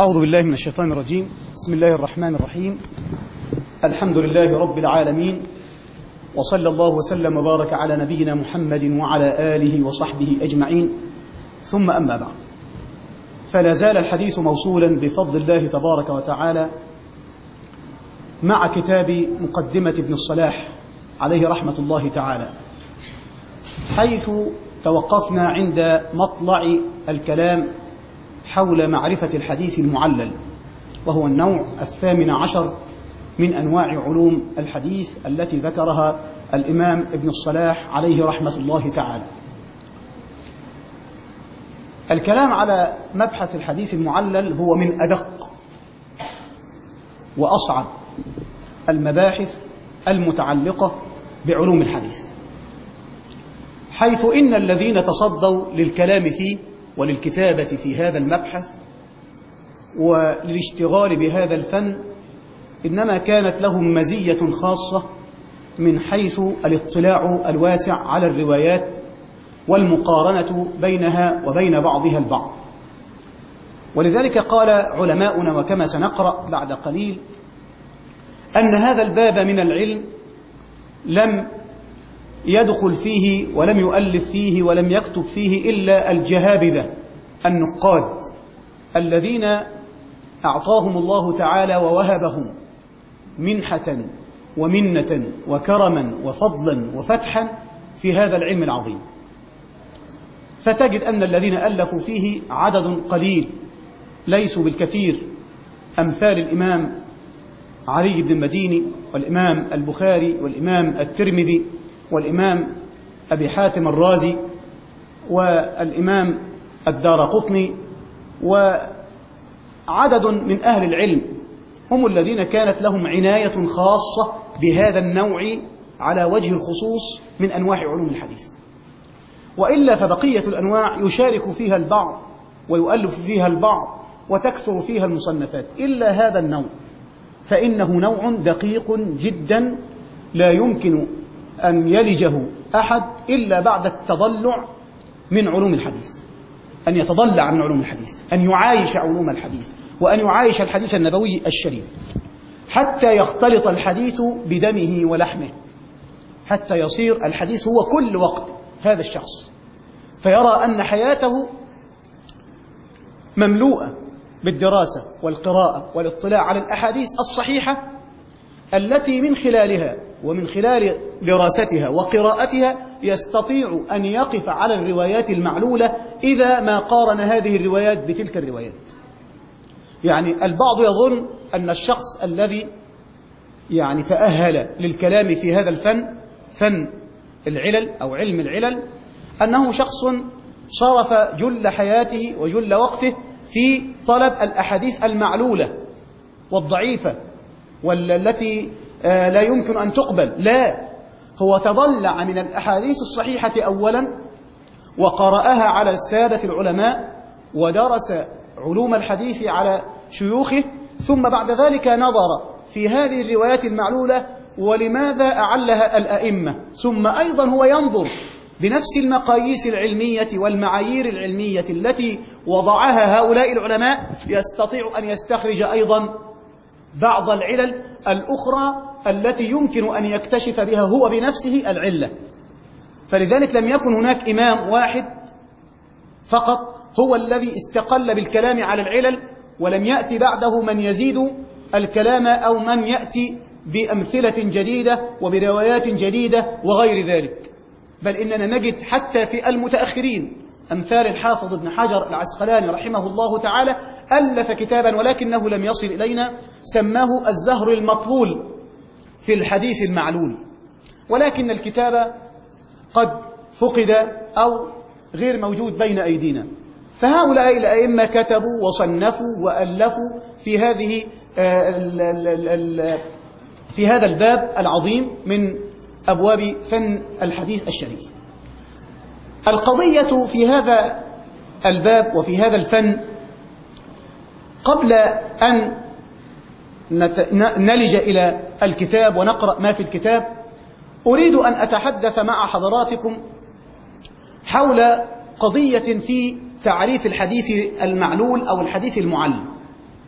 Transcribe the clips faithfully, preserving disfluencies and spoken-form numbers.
أعوذ بالله من الشيطان الرجيم. بسم الله الرحمن الرحيم. الحمد لله رب العالمين، وصلى الله وسلم وبارك على نبينا محمد وعلى آله وصحبه أجمعين، ثم أما بعد، فلا زال الحديث موصولا بفضل الله تبارك وتعالى مع كتاب مقدمة ابن الصلاح عليه رحمة الله تعالى، حيث توقفنا عند مطلع الكلام حول معرفة الحديث المعلل، وهو النوع الثامن عشر من أنواع علوم الحديث التي ذكرها الإمام ابن الصلاح عليه رحمة الله تعالى. الكلام على مبحث الحديث المعلل هو من أدق وأصعب المباحث المتعلقة بعلوم الحديث، حيث إن الذين تصدوا للكلام فيه وللكتابة في هذا المبحث وللاشتغال بهذا الفن إنما كانت لهم مزية خاصة من حيث الاطلاع الواسع على الروايات والمقارنة بينها وبين بعضها البعض. ولذلك قال علماؤنا، وكما سنقرأ بعد قليل، أن هذا الباب من العلم لم يدخل فيه ولم يؤلف فيه ولم يكتب فيه إلا الجهابذة النقاد الذين أعطاهم الله تعالى ووهبهم منحة ومنة وكرما وفضلا وفتحا في هذا العلم العظيم. فتجد أن الذين ألفوا فيه عدد قليل ليسوا بالكثير، أمثال الإمام علي بن المديني والإمام البخاري والإمام الترمذي والإمام أبي حاتم الرازي والإمام الدارقطني، وعدد من أهل العلم هم الذين كانت لهم عناية خاصة بهذا النوع على وجه الخصوص من أنواع علوم الحديث. وإلا فبقية الأنواع يشارك فيها البعض ويؤلف فيها البعض وتكثر فيها المصنفات، إلا هذا النوع فإنه نوع دقيق جدا لا يمكن أن يلجه أحد إلا بعد التضلع من علوم الحديث، أن يتضلع من علوم الحديث، أن يعايش علوم الحديث، وأن يعايش الحديث النبوي الشريف، حتى يختلط الحديث بدمه ولحمه، حتى يصير الحديث هو كل وقت هذا الشخص، فيرى أن حياته مملوءة بالدراسة والقراءة والاطلاع على الأحاديث الصحيحة التي من خلالها ومن خلال دراستها وقراءتها يستطيع أن يقف على الروايات المعلولة إذا ما قارن هذه الروايات بتلك الروايات. يعني البعض يظن أن الشخص الذي يعني تأهل للكلام في هذا الفن، فن العلل أو علم العلل، أنه شخص صرف جل حياته وجل وقته في طلب الأحاديث المعلولة والضعيفة والتي لا يمكن أن تقبل. لا، هو تضلع من الأحاديث الصحيحة أولا وقرأها على السادة العلماء ودرس علوم الحديث على شيوخه، ثم بعد ذلك نظر في هذه الروايات المعلولة ولماذا أعلها الأئمة، ثم أيضا هو ينظر بنفس المقاييس العلمية والمعايير العلمية التي وضعها هؤلاء العلماء، يستطيع أن يستخرج أيضا بعض العلل الأخرى التي يمكن أن يكتشف بها هو بنفسه العلة. فلذلك لم يكن هناك إمام واحد فقط هو الذي استقل بالكلام على العلل، ولم يأتي بعده من يزيد الكلام أو من يأتي بأمثلة جديدة وبروايات جديدة وغير ذلك، بل إننا نجد حتى في المتأخرين أمثال الحافظ ابن حجر العسقلاني رحمه الله تعالى ألف كتابا ولكنه لم يصل إلينا، سماه الزهر المطلول في الحديث المعلول، ولكن الكتاب قد فقد أو غير موجود بين أيدينا. فهؤلاء الأئمة كتبوا وصنفوا وألفوا في هذه في هذا الباب العظيم من أبواب فن الحديث الشريف. القضية في هذا الباب وفي هذا الفن، قبل أن نلج إلى الكتاب ونقرأ ما في الكتاب، أريد أن أتحدث مع حضراتكم حول قضية في تعريف الحديث المعلول أو الحديث المعلل.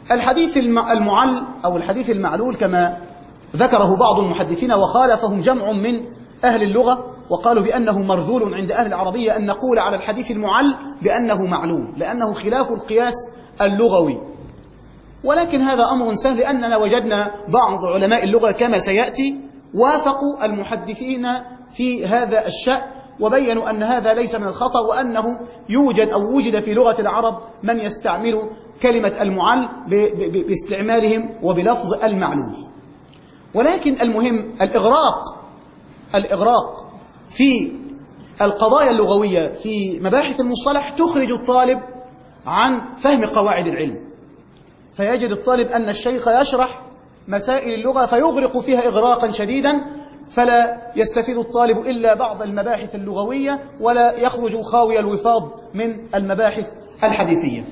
الحديث المعل أو الحديث المعلول كما ذكره بعض المحدثين وخالفهم جمع من أهل اللغة وقالوا بأنه مرذول عند أهل العربية أن نقول على الحديث المعل بأنه معلول لأنه خلاف القياس اللغوي. ولكن هذا أمر سهل لأننا وجدنا بعض علماء اللغة كما سيأتي وافقوا المحدثين في هذا الشأن وبينوا أن هذا ليس من الخطأ وأنه يوجد أو وجد في لغة العرب من يستعمل كلمة المعل باستعمالهم وبلفظ المعلول. ولكن المهم الإغراق الإغراق في القضايا اللغوية في مباحث المصطلح تخرج الطالب عن فهم قواعد العلم، فيجد الطالب أن الشيخ يشرح مسائل اللغة فيغرق فيها إغراقا شديدا فلا يستفيد الطالب إلا بعض المباحث اللغوية ولا يخرج خاوي الوفاض من المباحث الحديثية.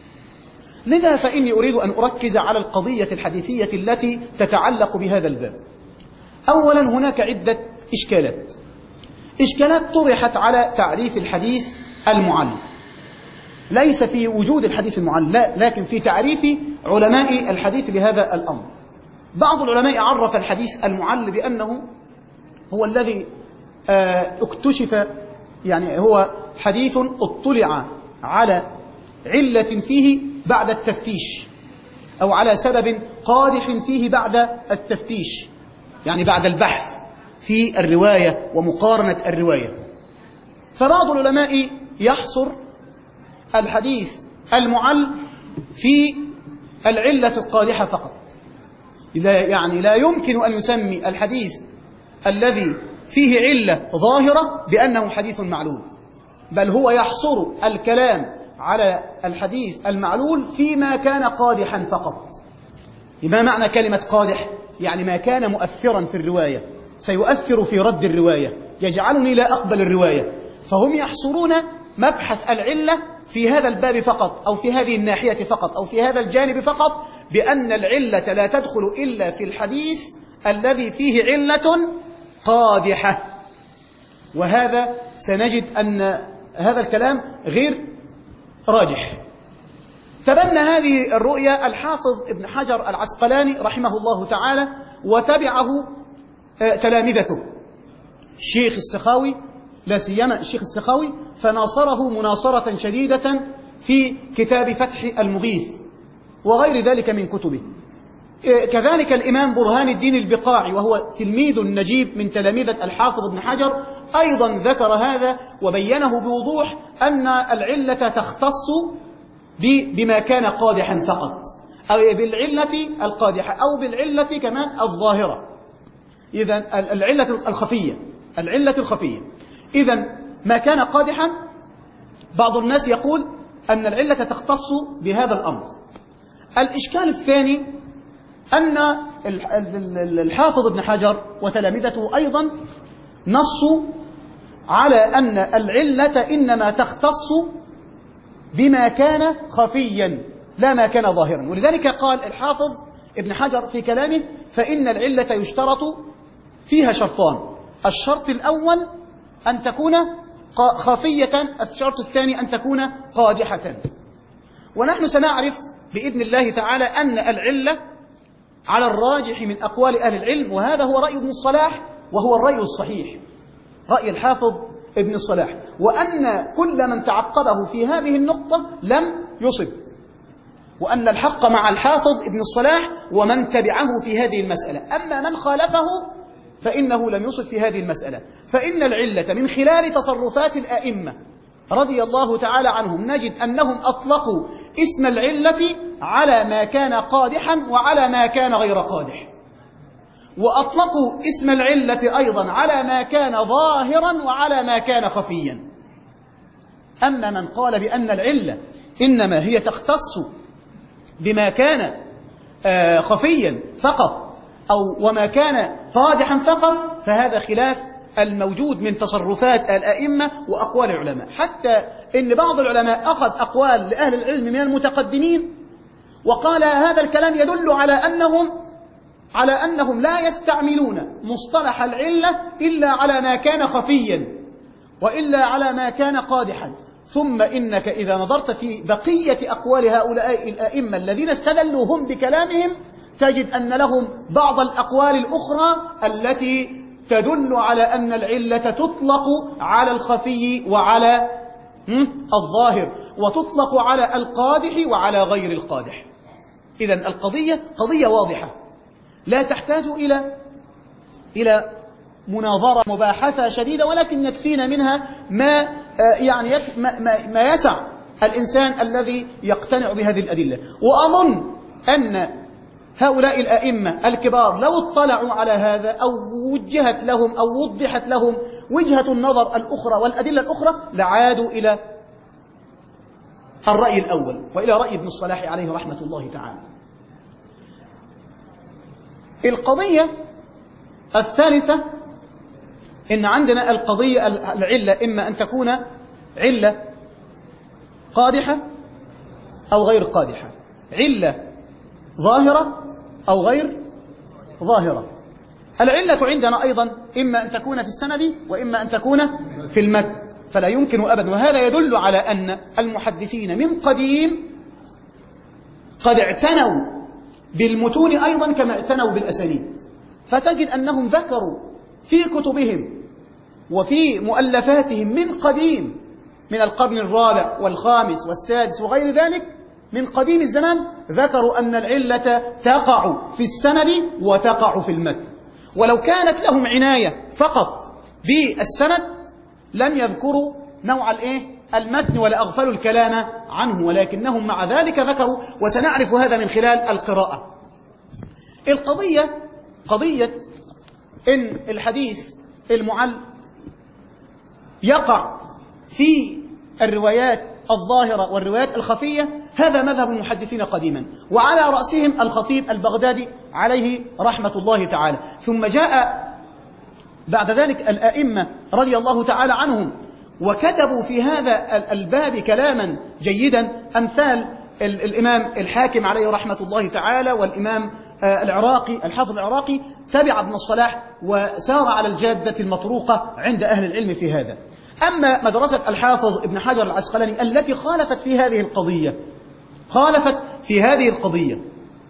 لذا فإني أريد أن أركز على القضية الحديثية التي تتعلق بهذا الباب. أولا هناك عدة إشكالات إشكالات طرحت على تعريف الحديث المعل، ليس في وجود الحديث المعل لا، لكن في تعريف علماء الحديث لهذا الأمر. بعض العلماء عرف الحديث المعل بأنه هو الذي اكتشف، يعني هو حديث اطلع على علة فيه بعد التفتيش أو على سبب قادح فيه بعد التفتيش، يعني بعد البحث في الرواية ومقارنة الرواية. فبعض العلماء يحصر الحديث المعل في العلة القادحة فقط، يعني لا يمكن أن يسمي الحديث الذي فيه علة ظاهرة بأنه حديث معلول، بل هو يحصر الكلام على الحديث المعلول فيما كان قادحا فقط. ما معنى كلمة قادح؟ يعني ما كان مؤثرا في الرواية، سيؤثر في رد الرواية، يجعلني لا أقبل الرواية. فهم يحصرون مبحث العلة في هذا الباب فقط أو في هذه الناحية فقط أو في هذا الجانب فقط، بأن العلة لا تدخل إلا في الحديث الذي فيه علة قادحة. وهذا سنجد أن هذا الكلام غير راجح. تبنى هذه الرؤية الحافظ ابن حجر العسقلاني رحمه الله تعالى وتبعه تلامذته الشيخ السخاوي، لا سيما الشيخ السخاوي، فناصره مناصرة شديدة في كتاب فتح المغيث وغير ذلك من كتبه. كذلك الإمام برهان الدين البقاعي وهو تلميذ نجيب من تلامذة الحافظ ابن حجر أيضا ذكر هذا وبينه بوضوح أن العلة تختص بما كان قادحا فقط، أو بالعلة القادحة أو بالعلة كمان الظاهرة، إذن العلة الخفية العلة الخفية إذن ما كان قادحا بعض الناس يقول أن العلة تختص بهذا الأمر. الإشكال الثاني أن الحافظ ابن حجر وتلامذته أيضا نصوا على أن العلة إنما تختص بما كان خفيا لا ما كان ظاهرا. ولذلك قال الحافظ ابن حجر في كلامه فإن العلة يشترط فيها شرطان: الشرط الأول أن تكون خفية، الشرط الثاني أن تكون قادحة. ونحن سنعرف بإذن الله تعالى أن العلة على الراجح من أقوال أهل العلم، وهذا هو رأي ابن الصلاح وهو الرأي الصحيح، رأي الحافظ ابن الصلاح، وأن كل من تعقبه في هذه النقطة لم يصب، وأن الحق مع الحافظ ابن الصلاح ومن تبعه في هذه المسألة. أما من خالفه فإنه لم يصب في هذه المسألة. فإن العلة من خلال تصرفات الآئمة رضي الله تعالى عنهم نجد أنهم أطلقوا اسم العلة على ما كان قادحا وعلى ما كان غير قادح، وأطلقوا اسم العلة أيضا على ما كان ظاهرا وعلى ما كان خفيا. أما من قال بأن العلة إنما هي تختص بما كان خفيا فقط أو وما كان قادحا فقط، فهذا خلاف الموجود من تصرفات الأئمة وأقوال العلماء، حتى إن بعض العلماء أخذ أقوال لأهل العلم من المتقدمين وقال هذا الكلام يدل على أنهم على أنهم لا يستعملون مصطلح العلة إلا على ما كان خفيا وإلا على ما كان قادحا. ثم إنك إذا نظرت في بقية أقوال هؤلاء الأئمة الذين استدلوا هم بكلامهم تجد أن لهم بعض الأقوال الأخرى التي تدل على أن العلة تطلق على الخفي وعلى الظاهر، وتطلق على القادح وعلى غير القادح. إذن القضية قضية واضحة لا تحتاج إلى إلى مناظرة مباحثة شديدة، ولكن يكفينا منها ما يعني ما, ما يسع الإنسان الذي يقتنع بهذه الأدلة. وأظن أن هؤلاء الأئمة الكبار لو اطلعوا على هذا أو وجهت لهم أو وضحت لهم وجهة النظر الأخرى والأدلة الأخرى لعادوا إلى الرأي الأول وإلى رأي ابن الصلاح عليه رحمة الله تعالى. القضية الثالثة إن عندنا القضية العلة إما أن تكون علة قادحة أو غير قادحة، علة ظاهرة أو غير ظاهرة. العلة عندنا أيضا إما أن تكون في السند وإما أن تكون في المتن، فلا يمكن أبدا. وهذا يدل على أن المحدثين من قديم قد اعتنوا بالمتون أيضا كما اعتنوا بالأسانيد، فتجد أنهم ذكروا في كتبهم وفي مؤلفاتهم من قديم من القرن الرابع والخامس والسادس وغير ذلك من قديم الزمان ذكروا أن العلة تقع في السند وتقع في المتن، ولو كانت لهم عناية فقط بالسند لم يذكروا نوع الايه المتن ولا أغفلوا الكلام عنه، ولكنهم مع ذلك ذكروا، وسنعرف هذا من خلال القراءة. القضية قضية إن الحديث المعل يقع في الروايات الظاهرة والروايات الخفية، هذا مذهب المحدثين قديما، وعلى رأسهم الخطيب البغدادي عليه رحمة الله تعالى. ثم جاء بعد ذلك الأئمة رضي الله تعالى عنهم وكتبوا في هذا الباب كلاما جيدا، أمثال الإمام الحاكم عليه رحمة الله تعالى، والإمام العراقي الحافظ العراقي تبع ابن الصلاح وسار على الجادة المطروقة عند أهل العلم في هذا. أما مدرسة الحافظ ابن حجر العسقلاني التي خالفت في هذه القضية خالفت في هذه القضية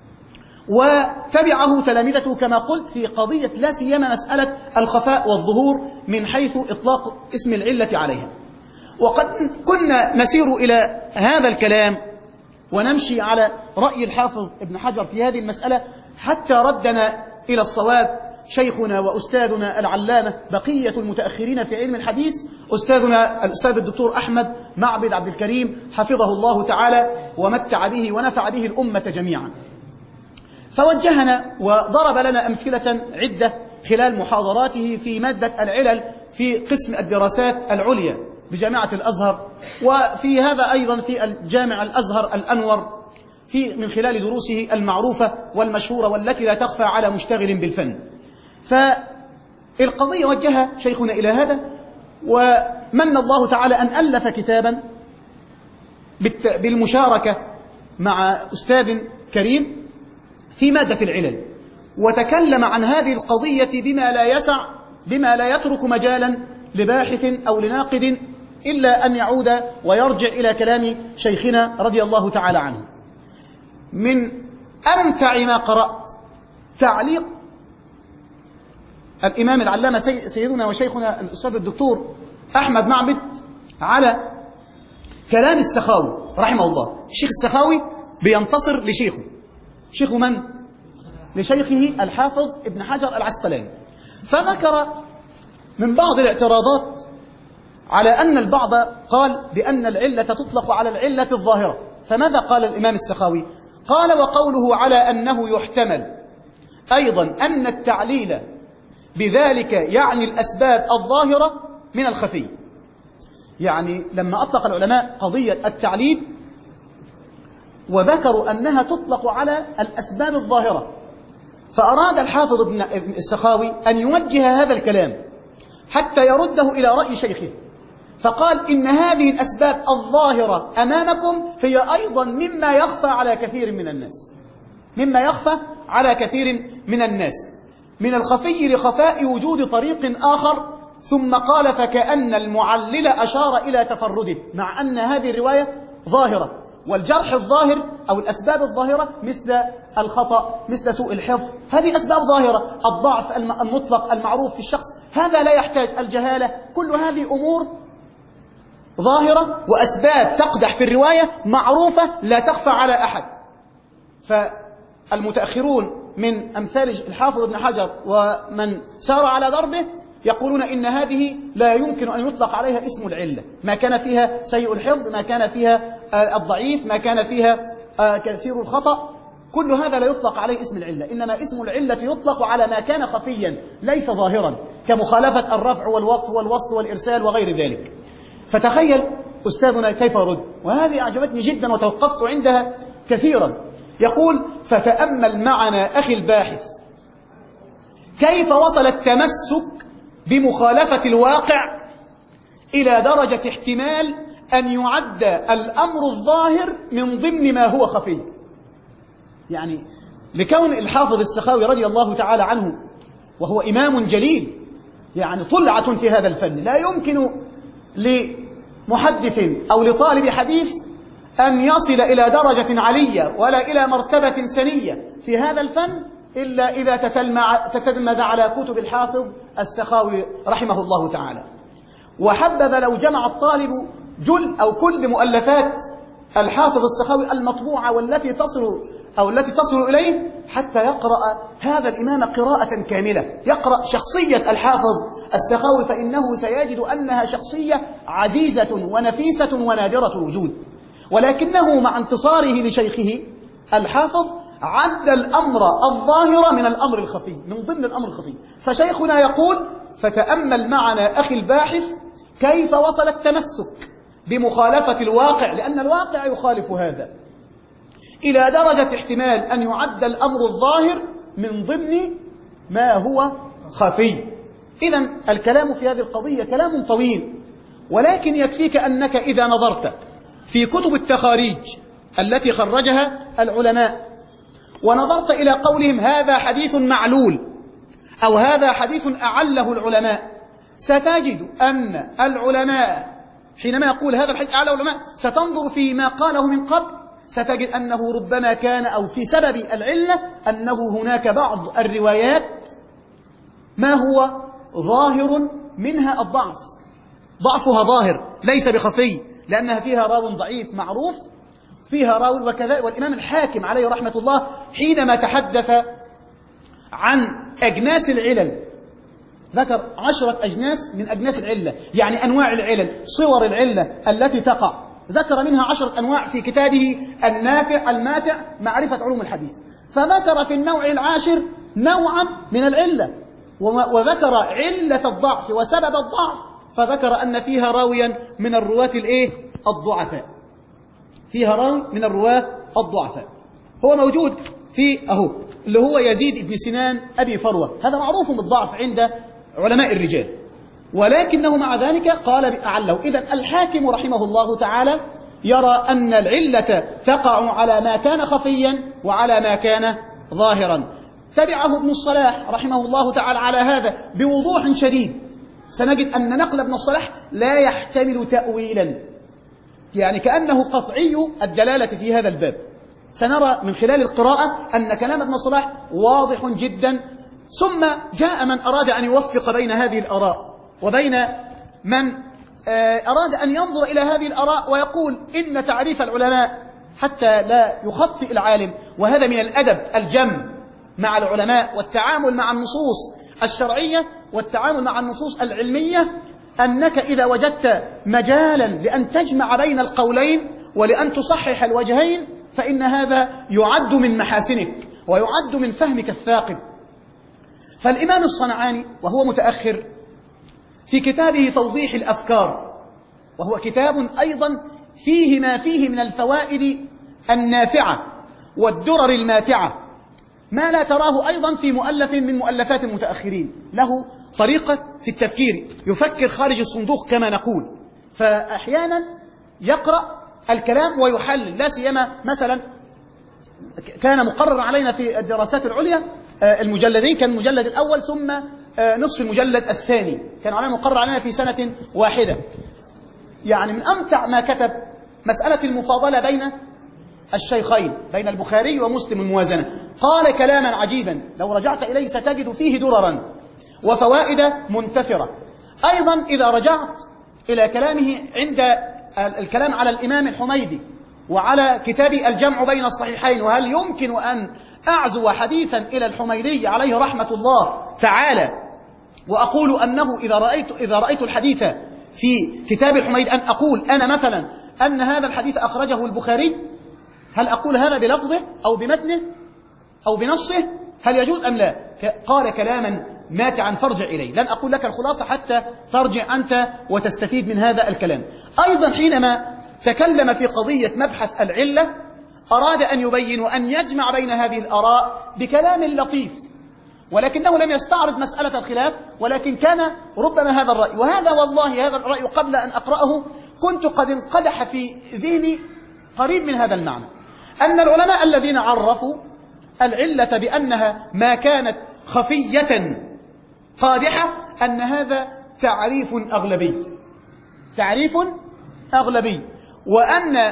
وتبعه تلامذته كما قلت في قضية لا سيما مسألة الخفاء والظهور من حيث إطلاق اسم العلة عليها. وقد كنا نسير إلى هذا الكلام ونمشي على رأي الحافظ ابن حجر في هذه المسألة حتى ردنا إلى الصواب شيخنا وأستاذنا العلامة بقية المتأخرين في علم الحديث، أستاذنا الأستاذ الدكتور أحمد معبد عبد الكريم حفظه الله تعالى ومتع به ونفع به الأمة جميعا. فوجهنا وضرب لنا أمثلة عدة خلال محاضراته في مادة العلل في قسم الدراسات العليا بجامعة الأزهر، وفي هذا أيضا في الجامع الأزهر الأنور في من خلال دروسه المعروفة والمشهورة والتي لا تخفى على مشتغل بالفن. فالقضية وجهها شيخنا إلى هذا، ومن الله تعالى أن ألف كتابا بالمشاركة مع أستاذ كريم في مادة العلل، وتكلم عن هذه القضية بما لا يسع بما لا يترك مجالا لباحث أو لناقد إلا أن يعود ويرجع إلى كلام شيخنا رضي الله تعالى عنه. من أمتع ما قرأت تعليق الإمام العلامة سيدنا وشيخنا الأستاذ الدكتور أحمد معبد على كلام السخاوي رحمه الله. الشيخ السخاوي بينتصر لشيخه، شيخه من؟ لشيخه الحافظ ابن حجر العسقلاني. فذكر من بعض الاعتراضات على أن البعض قال بأن العلة تطلق على العلة الظاهرة. فماذا قال الإمام السخاوي؟ قال: وقوله على أنه يحتمل أيضا أن التعليل بذلك يعني الأسباب الظاهرة من الخفي. يعني لما أطلق العلماء قضية التعليل وذكروا أنها تطلق على الأسباب الظاهرة، فأراد الحافظ ابن السخاوي أن يوجه هذا الكلام حتى يرده إلى رأي شيخه، فقال: إن هذه الأسباب الظاهرة أمامكم هي أيضا مما يخفى على كثير من الناس مما يخفى على كثير من الناس من الخفي لخفاء وجود طريق آخر ثم قال فكأن المعلل أشار إلى تفرده، مع أن هذه الرواية ظاهرة، والجرح الظاهر أو الأسباب الظاهرة مثل الخطأ، مثل سوء الحفظ، هذه أسباب ظاهرة، الضعف المطلق المعروف في الشخص، هذا لا يحتاج الجهالة، كل هذه أمور ظاهرة وأسباب تقدح في الرواية معروفة لا تخفى على أحد. فالمتأخرون من أمثال الحافظ ابن حجر ومن سار على دربه يقولون إن هذه لا يمكن أن يطلق عليها اسم العلة، ما كان فيها سيء الحفظ، ما كان فيها الضعيف، ما كان فيها كثير الخطأ، كل هذا لا يطلق عليه اسم العلة، إنما اسم العلة يطلق على ما كان خفيا ليس ظاهرا، كمخالفة الرفع والوقف والوصل والإرسال وغير ذلك. فتخيل أستاذنا كيف يرد، وهذه أعجبتني جدا وتوقفت عندها كثيرا. يقول فتأمل معنا أخي الباحث كيف وصل التمسك بمخالفة الواقع إلى درجة احتمال أن يعد الأمر الظاهر من ضمن ما هو خفي. يعني لكون الحافظ السخاوي رضي الله تعالى عنه وهو إمام جليل، يعني طلعة في هذا الفن، لا يمكن لمحدث أو لطالب حديث أن يصل إلى درجة علية ولا إلى مرتبة سنية في هذا الفن إلا إذا تتلمذ على كتب الحافظ السخاوي رحمه الله تعالى. وحبذا لو جمع الطالب جل أو كل مؤلفات الحافظ السخاوي المطبوعة والتي تصل أو التي تصل إليه حتى يقرأ هذا الإمام قراءة كاملة، يقرأ شخصية الحافظ السخاوي، فإنه سيجد أنها شخصية عزيزة ونفيسة ونادرة الوجود، ولكنه مع انتصاره لشيخه الحافظ عد الأمر الظاهر من الأمر الخفي، من ضمن الأمر الخفي. فشيخنا يقول فتأمل معنا أخي الباحث كيف وصل التمسك بمخالفة الواقع، لأن الواقع يخالف هذا، إلى درجة احتمال أن يعد الأمر الظاهر من ضمن ما هو خفي. إذن الكلام في هذه القضية كلام طويل، ولكن يكفيك أنك إذا نظرت في كتب التخاريج التي خرجها العلماء ونظرت إلى قولهم هذا حديث معلول أو هذا حديث أعله العلماء، ستجد أن العلماء حينما يقول هذا الحديث أعله العلماء ستنظر فيما قاله من قبل، ستجد أنه ربما كان أو في سبب العلة أنه هناك بعض الروايات ما هو ظاهر منها الضعف، ضعفها ظاهر ليس بخفي، لأنها فيها راو ضعيف معروف، فيها راو وكذا. والإمام الحاكم عليه رحمة الله حينما تحدث عن أجناس العلل ذكر عشرة أجناس من أجناس العلة، يعني أنواع العلل، صور العلة التي تقع، ذكر منها عشرة أنواع في كتابه النافع الماتع معرفة علوم الحديث، فذكر في النوع العاشر نوعا من العلة، وذكر علة الضعف وسبب الضعف، فذكر أن فيها راويا من الرواة الإيه؟ الضعفاء، فيها راوي من الرواة الضعفاء، هو موجود في أهو اللي هو يزيد بن سنان أبي فروة، هذا معروف بالضعف عند علماء الرجال، ولكنه مع ذلك قال بأعله. إذن الحاكم رحمه الله تعالى يرى أن العلة تقع على ما كان خفيا وعلى ما كان ظاهرا. تبعه ابن الصلاح رحمه الله تعالى على هذا بوضوح شديد، سنجد أن نقل ابن الصلاح لا يحتمل تأويلا، يعني كأنه قطعي الدلالة في هذا الباب. سنرى من خلال القراءة أن كلام ابن الصلاح واضح جدا. ثم جاء من أراد أن يوفق بين هذه الآراء وبين من أراد أن ينظر إلى هذه الآراء ويقول إن تعريف العلماء حتى لا يخطئ العالم، وهذا من الأدب الجم مع العلماء والتعامل مع النصوص الشرعية والتعامل مع النصوص العلمية، أنك إذا وجدت مجالا لأن تجمع بين القولين ولأن تصحح الوجهين فإن هذا يعد من محاسنك ويعد من فهمك الثاقب. فالإمام الصنعاني وهو متأخر في كتابه توضيح الأفكار، وهو كتاب أيضا فيه ما فيه من الفوائد النافعة والدرر الماتعة، ما لا تراه أيضا في مؤلف من مؤلفات المتأخرين، له طريقة في التفكير، يفكر خارج الصندوق كما نقول، فأحيانا يقرأ الكلام ويحلل، لا سيما مثلا كان مقرر علينا في الدراسات العليا المجلدين، كان المجلد الأول ثم نصف المجلد الثاني، كان علينا مقرر علينا في سنة واحدة. يعني من أمتع ما كتب مسألة المفاضلة بين الشيخين، بين البخاري ومسلم، الموازنة. قال كلاما عجيبا لو رجعت إليه ستجد فيه دررا وفوائد منتثرة. أيضا إذا رجعت إلى كلامه عند الكلام على الإمام الحميدي وعلى كتاب الجمع بين الصحيحين، وهل يمكن أن أعزو حديثا إلى الحميدي عليه رحمة الله تعالى وأقول أنه إذا رأيت, إذا رأيت الحديث في كتاب الحميدي أن أقول أنا مثلا أن هذا الحديث أخرجه البخاري؟ هل أقول هذا بلفظه أو بمتنه أو بنصه؟ هل يجوز أم لا؟ قال كلاما ماتعا فارجع إليه، لن أقول لك الخلاصة حتى ترجع أنت وتستفيد من هذا الكلام. أيضا حينما تكلم في قضية مبحث العلة أراد أن يبين وأن يجمع بين هذه الآراء بكلام لطيف، ولكنه لم يستعرض مسألة الخلاف، ولكن كان ربما هذا الرأي، وهذا والله هذا الرأي قبل أن أقرأه كنت قد انقدح في ذهني قريب من هذا المعنى، أن العلماء الذين عرفوا العلة بأنها ما كانت خفية قادحة أن هذا تعريف أغلبي، تعريف أغلبي، وأن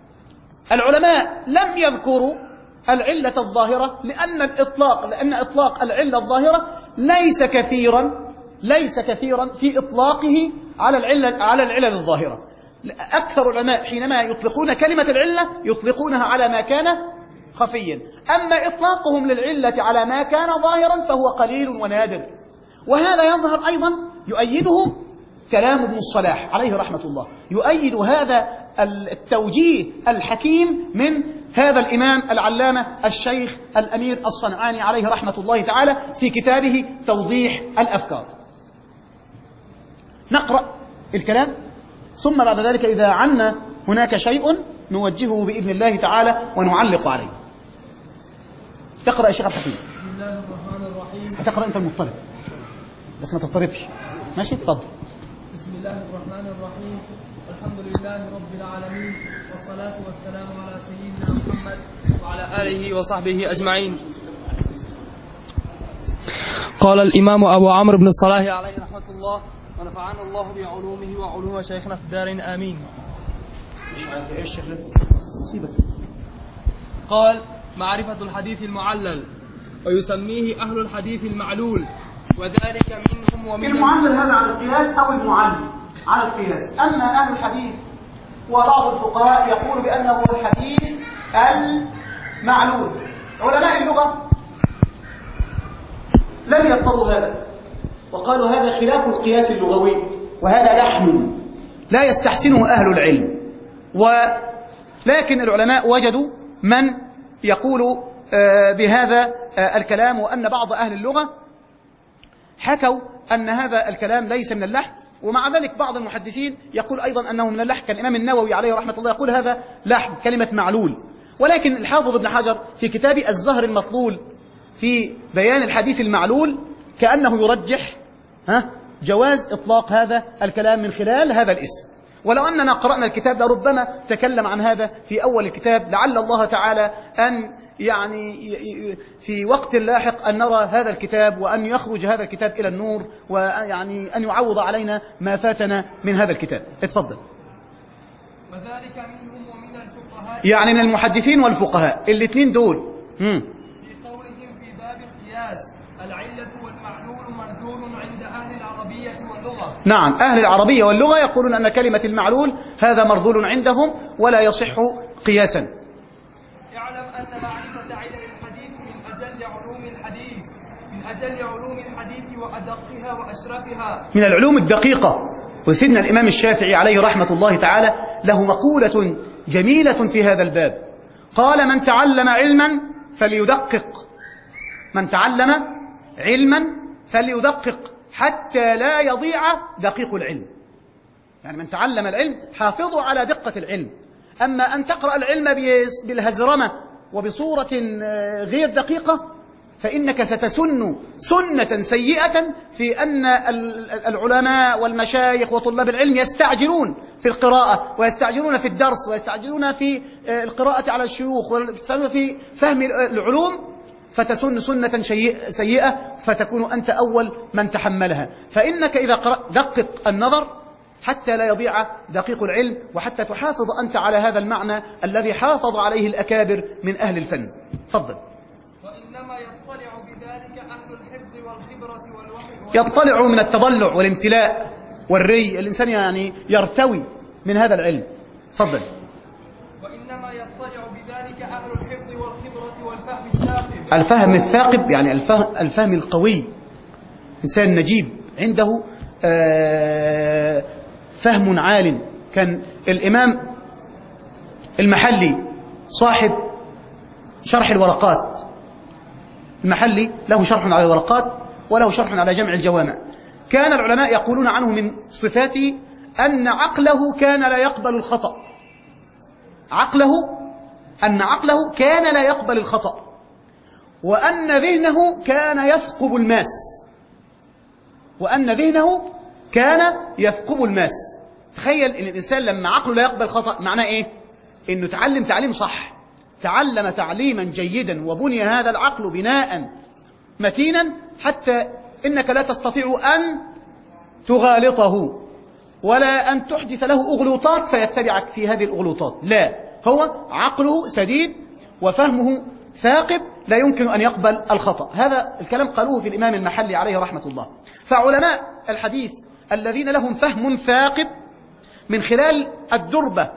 العلماء لم يذكروا العلة الظاهرة لأن الإطلاق لأن إطلاق العلة الظاهرة ليس كثيرا ليس كثيرا في إطلاقه على العلة على العلل الظاهرة. أكثر العلماء حينما يطلقون كلمة العلة يطلقونها على ما كان خفيا، أما إطلاقهم للعلة على ما كان ظاهرا فهو قليل ونادر. وهذا يظهر أيضا يؤيده كلام ابن الصلاح عليه رحمة الله، يؤيد هذا التوجيه الحكيم من هذا الإمام العلامة الشيخ الأمير الصنعاني عليه رحمة الله تعالى في كتابه توضيح الأفكار. نقرأ الكلام ثم بعد ذلك إذا عنا هناك شيء نوجهه بإذن الله تعالى ونعلق عليه. تقرأ يا شيخ الحكيم. بسم الله الرحمن الرحيم. هتقرأ أنت المضطرب بس ما تضطربش، ماشي؟ تفضل. بسم الله الرحمن الرحيم. الحمد لله رب العالمين، والصلاة والسلام على سيدنا محمد وعلى آله وصحبه أجمعين. قال الإمام أبو عمرو بن الصلاح عليه رحمة الله، ونفعنا الله بعلومه وعلوم شيخنا في الدارين آمين. قال: معرفة الحديث المعلل، ويسميه أهل الحديث المعلول، وذلك منهم ومن المعلل هذا على القياس أو المعلل على القياس. أما أهل الحديث وبعض الفقهاء يقول بأنه الحديث المعلول. علماء اللغة لم يقبلوا هذا وقالوا هذا خلاف القياس اللغوي، وهذا لحن لا يستحسنه أهل العلم. ولكن العلماء وجدوا من يقول بهذا الكلام، وأن بعض أهل اللغة حكوا أن هذا الكلام ليس من اللحن، ومع ذلك بعض المحدثين يقول أيضا أنه من اللحن، كالإمام النووي عليه رحمة الله يقول هذا لحن كلمة معلول. ولكن الحافظ ابن حجر في كتاب الزهر المطلول في بيان الحديث المعلول كأنه يرجح ها جواز إطلاق هذا الكلام من خلال هذا الاسم. ولو أننا قرأنا الكتاب لربما تكلم عن هذا في أول الكتاب، لعل الله تعالى أن يعني في وقت لاحق أن نرى هذا الكتاب وأن يخرج هذا الكتاب إلى النور، ويعني أن يعوض علينا ما فاتنا من هذا الكتاب. اتفضل. وذلك منهم ومن الفقهاء، يعني من المحدثين والفقهاء الاثنين دول مم. في قولهم في باب القياس: العلة والمعلول مردود عند أهل العربية واللغة. نعم، أهل العربية واللغة يقولون أن كلمة المعلول هذا مرذول عندهم ولا يصح قياسا. اعلم أن معرفة علل الحديث من أجل علوم الحديث من أجل علوم الحديث وأدقها وأشرفها، من العلوم الدقيقة. وسيدنا الإمام الشافعي عليه رحمة الله تعالى له مقولة جميلة في هذا الباب، قال: من تعلم علما فليدقق، من تعلم علما فليدقق حتى لا يضيع دقيق العلم. يعني من تعلم العلم حافظوا على دقة العلم. أما أن تقرأ العلم بالهزرمة وبصورة غير دقيقة فإنك ستسن سنة سيئة في أن العلماء والمشايخ وطلاب العلم يستعجلون في القراءة، ويستعجلون في الدرس، ويستعجلون في القراءة على الشيوخ، ويستعجلون في فهم العلوم، فتسن سنة سيئة فتكون أنت أول من تحملها. فإنك إذا قرأت دقق النظر حتى لا يضيع دقيق العلم، وحتى تحافظ أنت على هذا المعنى الذي حافظ عليه الأكابر من أهل الفن. تفضل. وإنما يطلع بذلك أهل الحفظ والخبرة والوحي. يطلع من التضلع والامتلاء والري، الإنسان يعني يرتوي من هذا العلم. تفضل. وإنما يطلع بذلك أهل الحفظ والخبرة والفهم الثاقب. الفهم الثاقب يعني الفهم, الفهم القوي، إنسان نجيب عنده آه فهم عال. كان الإمام المحلي صاحب شرح الورقات، المحلي له شرح على الورقات وله شرح على جمع الجوامع. كان العلماء يقولون عنه من صفاته أن عقله كان لا يقبل الخطأ. عقله أن عقله كان لا يقبل الخطأ، وأن ذهنه كان يثقب الماس، وأن ذهنه كان يثقب الماس. تخيل إن الإنسان لما عقله لا يقبل خطأ معناه إيه؟ إنه تعلم تعليم صح، تعلم تعليما جيدا، وبني هذا العقل بناء متينا حتى إنك لا تستطيع أن تغالطه ولا أن تحدث له أغلوطات فيتبعك في هذه الأغلوطات. لا، هو عقله سديد وفهمه ثاقب، لا يمكن أن يقبل الخطأ. هذا الكلام قالوه في الإمام المحلي عليه رحمة الله. فعلماء الحديث الذين لهم فهم ثاقب من خلال الدربة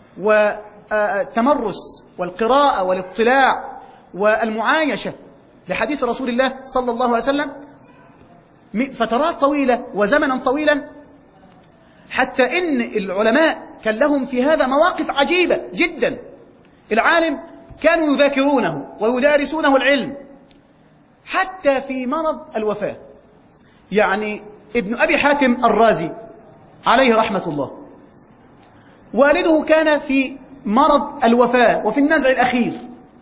والتمرس والقراءة والاطلاع والمعايشة لحديث رسول الله صلى الله عليه وسلم فترات طويلة وزمنا طويلا، حتى إن العلماء كان لهم في هذا مواقف عجيبة جدا. العالم كانوا يذاكرونه ويدارسونه العلم حتى في مرض الوفاة. يعني ابن أبي حاتم الرازي عليه رحمة الله، والده كان في مرض الوفاة وفي النزع الأخير،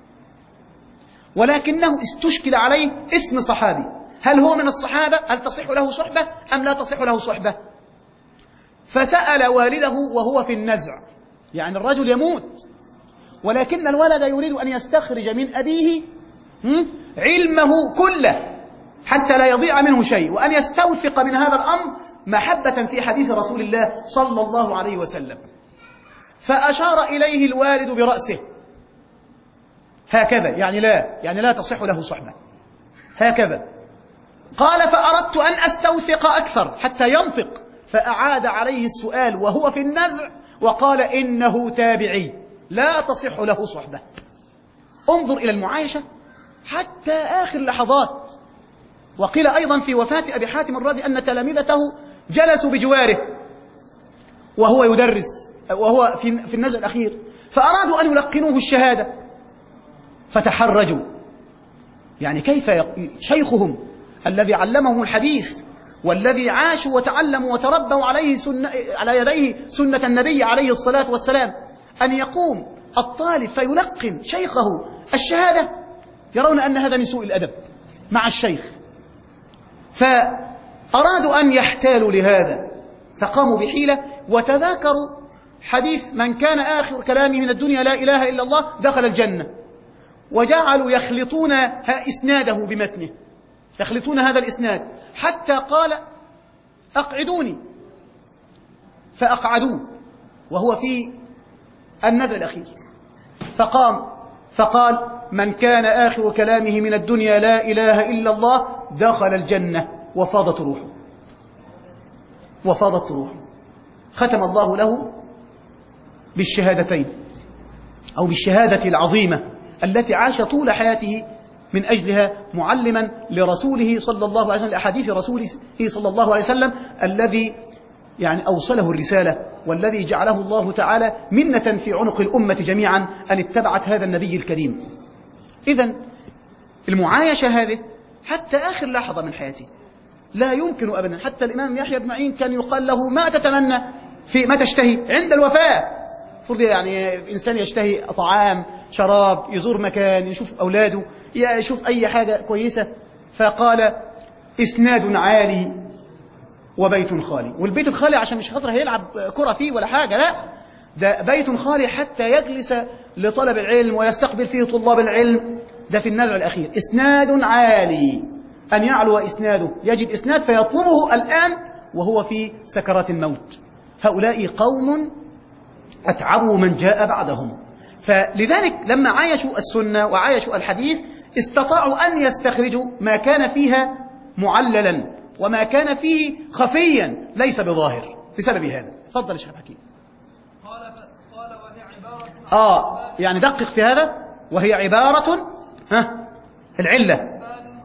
ولكنه استشكل عليه اسم صحابي. هل هو من الصحابة؟ هل تصح له صحبة أم لا تصح له صحبة؟ فسأل والده وهو في النزع، يعني الرجل يموت ولكن الولد يريد أن يستخرج من أبيه علمه كله حتى لا يضيع منه شيء، وأن يستوثق من هذا الأمر محبة في حديث رسول الله صلى الله عليه وسلم. فأشار إليه الوالد برأسه هكذا، يعني لا يعني لا تصح له صحبة، هكذا. قال فأردت أن أستوثق أكثر حتى ينطق، فأعاد عليه السؤال وهو في النزع وقال إنه تابعي لا تصح له صحبة. انظر إلى المعايشة حتى آخر لحظات. وقيل أيضا في وفاة أبي حاتم الرازي أن تلامذته جلسوا بجواره وهو يدرس وهو في في النزع الأخير، فأرادوا أن يلقنوه الشهادة فتحرجوا. يعني كيف شيخهم الذي علمهم الحديث والذي عاشوا وتعلموا وتربوا عليه سنة على يديه سنة النبي عليه الصلاة والسلام أن يقوم الطالب فيلقن شيخه الشهادة؟ يرون أن هذا من سوء الأدب مع الشيخ، فأرادوا أن يحتالوا لهذا، فقاموا بحيلة وتذاكروا حديث من كان آخر كلامه من الدنيا لا إله إلا الله دخل الجنة، وجعلوا يخلطون إسناده بمتنه، يخلطون هذا الإسناد حتى قال أقعدوني، فأقعدوه وهو في النزع الأخير، فقام فقال من كان آخر كلامه من الدنيا لا إله إلا الله دخل الجنة، وفاضت روحه وفاضت روحه ختم الله له بالشهادتين أو بالشهادة العظيمة التي عاش طول حياته من أجلها، معلما لرسوله صلى الله عليه وسلم، لأحاديث رسوله صلى الله عليه وسلم الذي يعني أوصله الرسالة، والذي جعله الله تعالى منة في عنق الأمة جميعا أن اتبعت هذا النبي الكريم. إذن المعايشة هذه حتى آخر لحظة من حياته لا يمكن أبدا. حتى الإمام يحيى بن معين كان يقال له ما تتمنى في ما تشتهي عند الوفاة. فرض يعني إنسان يشتهي طعام شراب، يزور مكان، يشوف أولاده، يشوف أي حاجة كويسة، فقال إسناد عالي وبيت خالي. والبيت الخالي عشان مش خاطر هيلعب كرة فيه ولا حاجة، لا، ده بيت خالي حتى يجلس لطلب العلم ويستقبل فيه طلاب العلم ده في النزع الأخير، إسناد عالي، أن يعلو إسناده، يجد إسناد فيطلبه الآن وهو في سكرات الموت. هؤلاء قوم أتعبوا من جاء بعدهم. فلذلك لما عايشوا السنة وعايشوا الحديث استطاعوا أن يستخرجوا ما كان فيها معللا وما كان فيه خفيا ليس بظاهر بسبب هذا. تفضل يا شيخ حكيم. قال قال وهي عبارة آه يعني دقق في هذا، وهي عبارة ها العلة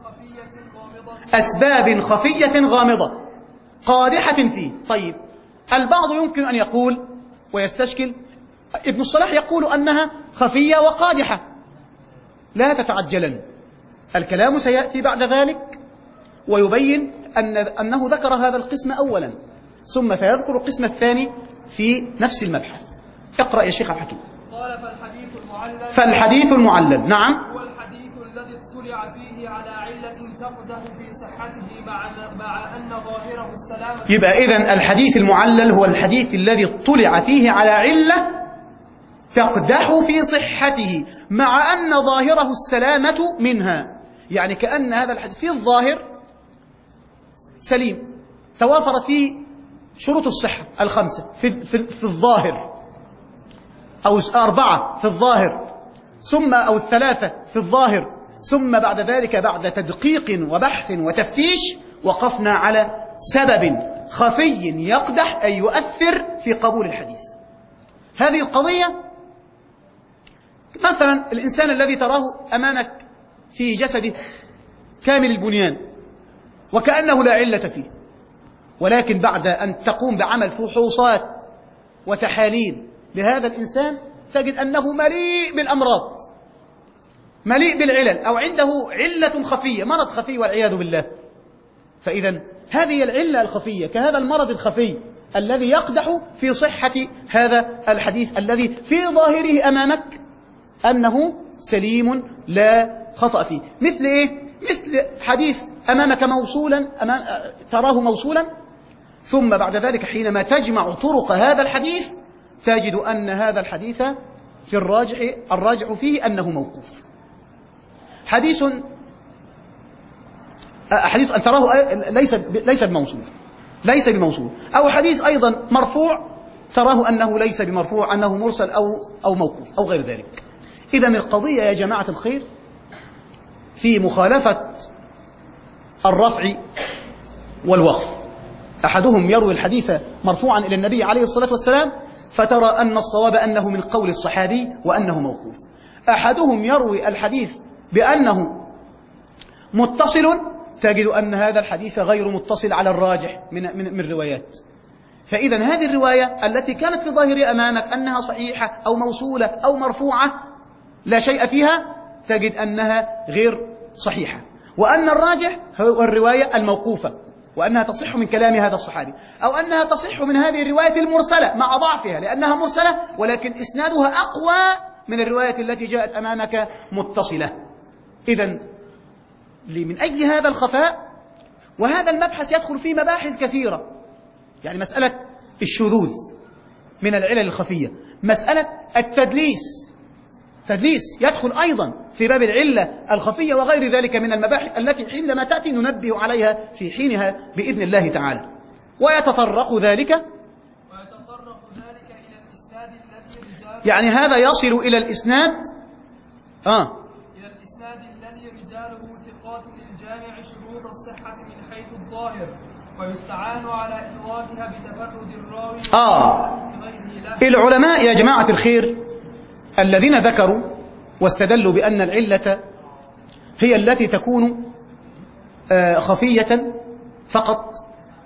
أسباب خفية غامضة قادحة فيه. طيب البعض يمكن أن يقول ويستشكل، ابن الصلاح يقول أنها خفية وقادحة. لا تتعجلن، الكلام سيأتي بعد ذلك ويبين أن أنه ذكر هذا القسم أولا ثم سيذكر القسم الثاني في نفس المبحث. اقرأ يا شيخ الحكيم. قال فالحديث المعلل فالحديث المعلل نعم هو الحديث الذي اطلع فيه على علة تقدح في صحته مع مع أن ظاهره السلامة. يبقى إذن الحديث المعلل هو الحديث الذي اطلع فيه على علة تقدح في صحته مع أن ظاهره السلامة منها. يعني كأن هذا الحديث في الظاهر سليم، توافرت فيه شروط الصحة الخمسة في, في, في الظاهر، أو أربعة في الظاهر، ثم أو الثلاثة في الظاهر، ثم بعد ذلك بعد تدقيق وبحث وتفتيش وقفنا على سبب خفي يقدح أي يؤثر في قبول الحديث. هذه القضية مثلا الإنسان الذي تراه أمامك في جسده كامل البنيان وكأنه لا علة فيه، ولكن بعد أن تقوم بعمل فحوصات وتحاليل لهذا الإنسان تجد أنه مليء بالأمراض، مليء بالعلل، أو عنده علة خفية، مرض خفي والعياذ بالله. فإذا هذه العلة الخفية كهذا المرض الخفي الذي يقدح في صحة هذا الحديث الذي في ظاهره أمامك أنه سليم لا خطأ فيه. مثل إيه؟ مثل حديث أمامك موصولا، أمام تراه موصولا، ثم بعد ذلك حينما تجمع طرق هذا الحديث تجد أن هذا الحديث في الراجح الراجح فيه أنه موقوف. حديث حديث أن تراه ليس ليس بموصول، ليس بموصول، أو حديث أيضا مرفوع تراه أنه ليس بمرفوع، أنه مرسل أو أو موقوف أو غير ذلك. إذن القضية يا جماعة الخير في مخالفة الرفع والوقف. أحدهم يروي الحديث مرفوعا إلى النبي عليه الصلاة والسلام فترى أن الصواب أنه من قول الصحابي وأنه موقوف. أحدهم يروي الحديث بأنه متصل تجد أن هذا الحديث غير متصل على الراجح من من, من روايات. فإذا هذه الرواية التي كانت في ظاهر أمامك أنها صحيحة أو موصولة أو مرفوعة لا شيء فيها تجد أنها غير صحيحة، وأن الراجح هو الرواية الموقوفة، وأنها تصح من كلام هذا الصحابي، أو أنها تصح من هذه الرواية المرسلة مع ضعفها لأنها مرسلة ولكن إسنادها أقوى من الرواية التي جاءت أمامك متصلة. إذن من أجل هذا الخفاء، وهذا المبحث يدخل فيه مباحث كثيرة، يعني مسألة الشذوذ من العلل الخفية، مسألة التدليس، تدليس يدخل أيضا في باب العلة الخفية وغير ذلك من المباحث التي حينما تأتي ننبه عليها في حينها بإذن الله تعالى. ويتطرق ذلك ويتطرق ذلك إلى الإسناد الذي رجاله يعني هذا يصل إلى الإسناد آه إلى الإسناد الذي رجاله ثقات للجامع شروط الصحة من حيث الظاهر، ويستعان على إدراكها بتفرد الراوي آه العلماء يا جماعة الخير الذين ذكروا واستدلوا بأن العلة هي التي تكون خفية فقط،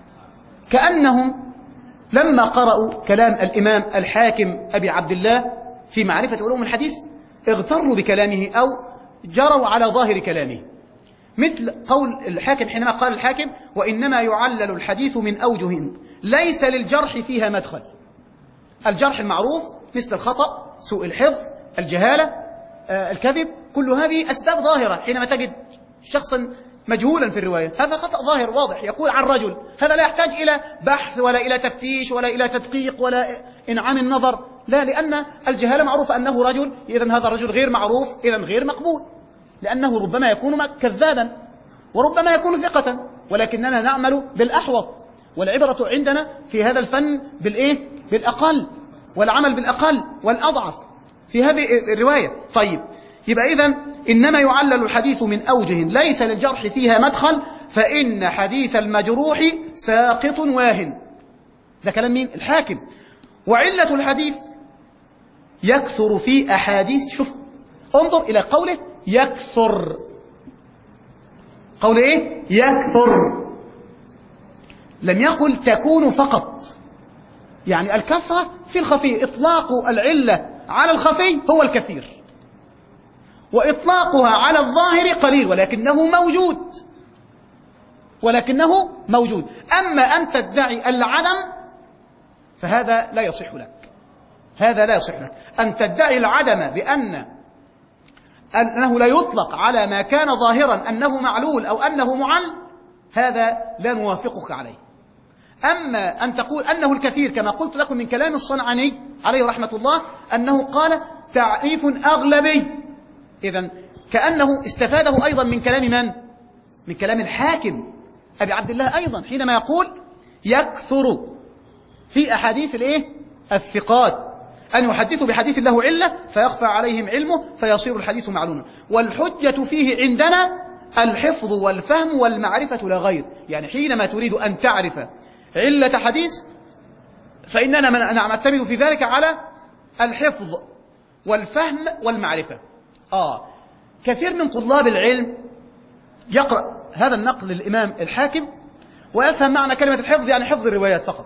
كأنهم لما قرأوا كلام الإمام الحاكم أبي عبد الله في معرفة علوم الحديث اغتروا بكلامه أو جروا على ظاهر كلامه، مثل قول الحاكم حينما قال الحاكم: وإنما يعلل الحديث من أوجه ليس للجرح فيها مدخل. الجرح المعروف مثل الخطأ، سوء الحفظ، الجهالة، آه، الكذب، كل هذه أسباب ظاهرة. حينما تجد شخصا مجهولا في الرواية هذا خطأ ظاهر واضح يقول عن رجل، هذا لا يحتاج إلى بحث ولا إلى تفتيش ولا إلى تدقيق ولا إنعام النظر، لا، لأن الجهالة معروف أنه رجل، إذن هذا الرجل غير معروف، إذن غير مقبول. لأنه ربما يكون كذابا وربما يكون ثقة، ولكننا نعمل بالأحوط، والعبرة عندنا في هذا الفن بالإيه؟ بالأقل، والعمل بالأقل والأضعف في هذه الرواية. طيب، يبقى إذن إنما يعلل الحديث من أوجه ليس للجرح فيها مدخل، فإن حديث المجروح ساقط واهن. ده كلام مين؟ الحاكم. وعلة الحديث يكثر في أحاديث، شوف انظر إلى قوله يكثر، قوله إيه؟ يكثر، لم يقل تكون فقط، يعني الكثرة في الخفي، إطلاق العلة على الخفي هو الكثير، وإطلاقها على الظاهر قليل، ولكنه موجود، ولكنه موجود. أما أن تدعي العدم فهذا لا يصح لك، هذا لا يصح لك أن تدعي العدم بأن أنه لا يطلق على ما كان ظاهرا أنه معلول أو أنه معل، هذا لا نوافقك عليه. أما أن تقول أنه الكثير كما قلت لكم من كلام الصنعاني عليه رحمة الله أنه قال تعريف أغلبي، إذن كأنه استفاده أيضا من كلام من؟ من كلام الحاكم أبي عبد الله أيضا، حينما يقول يكثر في أحاديث الإيه؟ الثقات أن يحدثوا بحديث له علة فيخفى عليهم علمه فيصير الحديث معلوما. والحجة فيه عندنا الحفظ والفهم والمعرفة لا غير، يعني حينما تريد أن تعرف علة حديث فإننا نعتمد في ذلك على الحفظ والفهم والمعرفة. آه كثير من طلاب العلم يقرأ هذا النقل للإمام الحاكم ويفهم معنى كلمة الحفظ يعني حفظ الروايات فقط،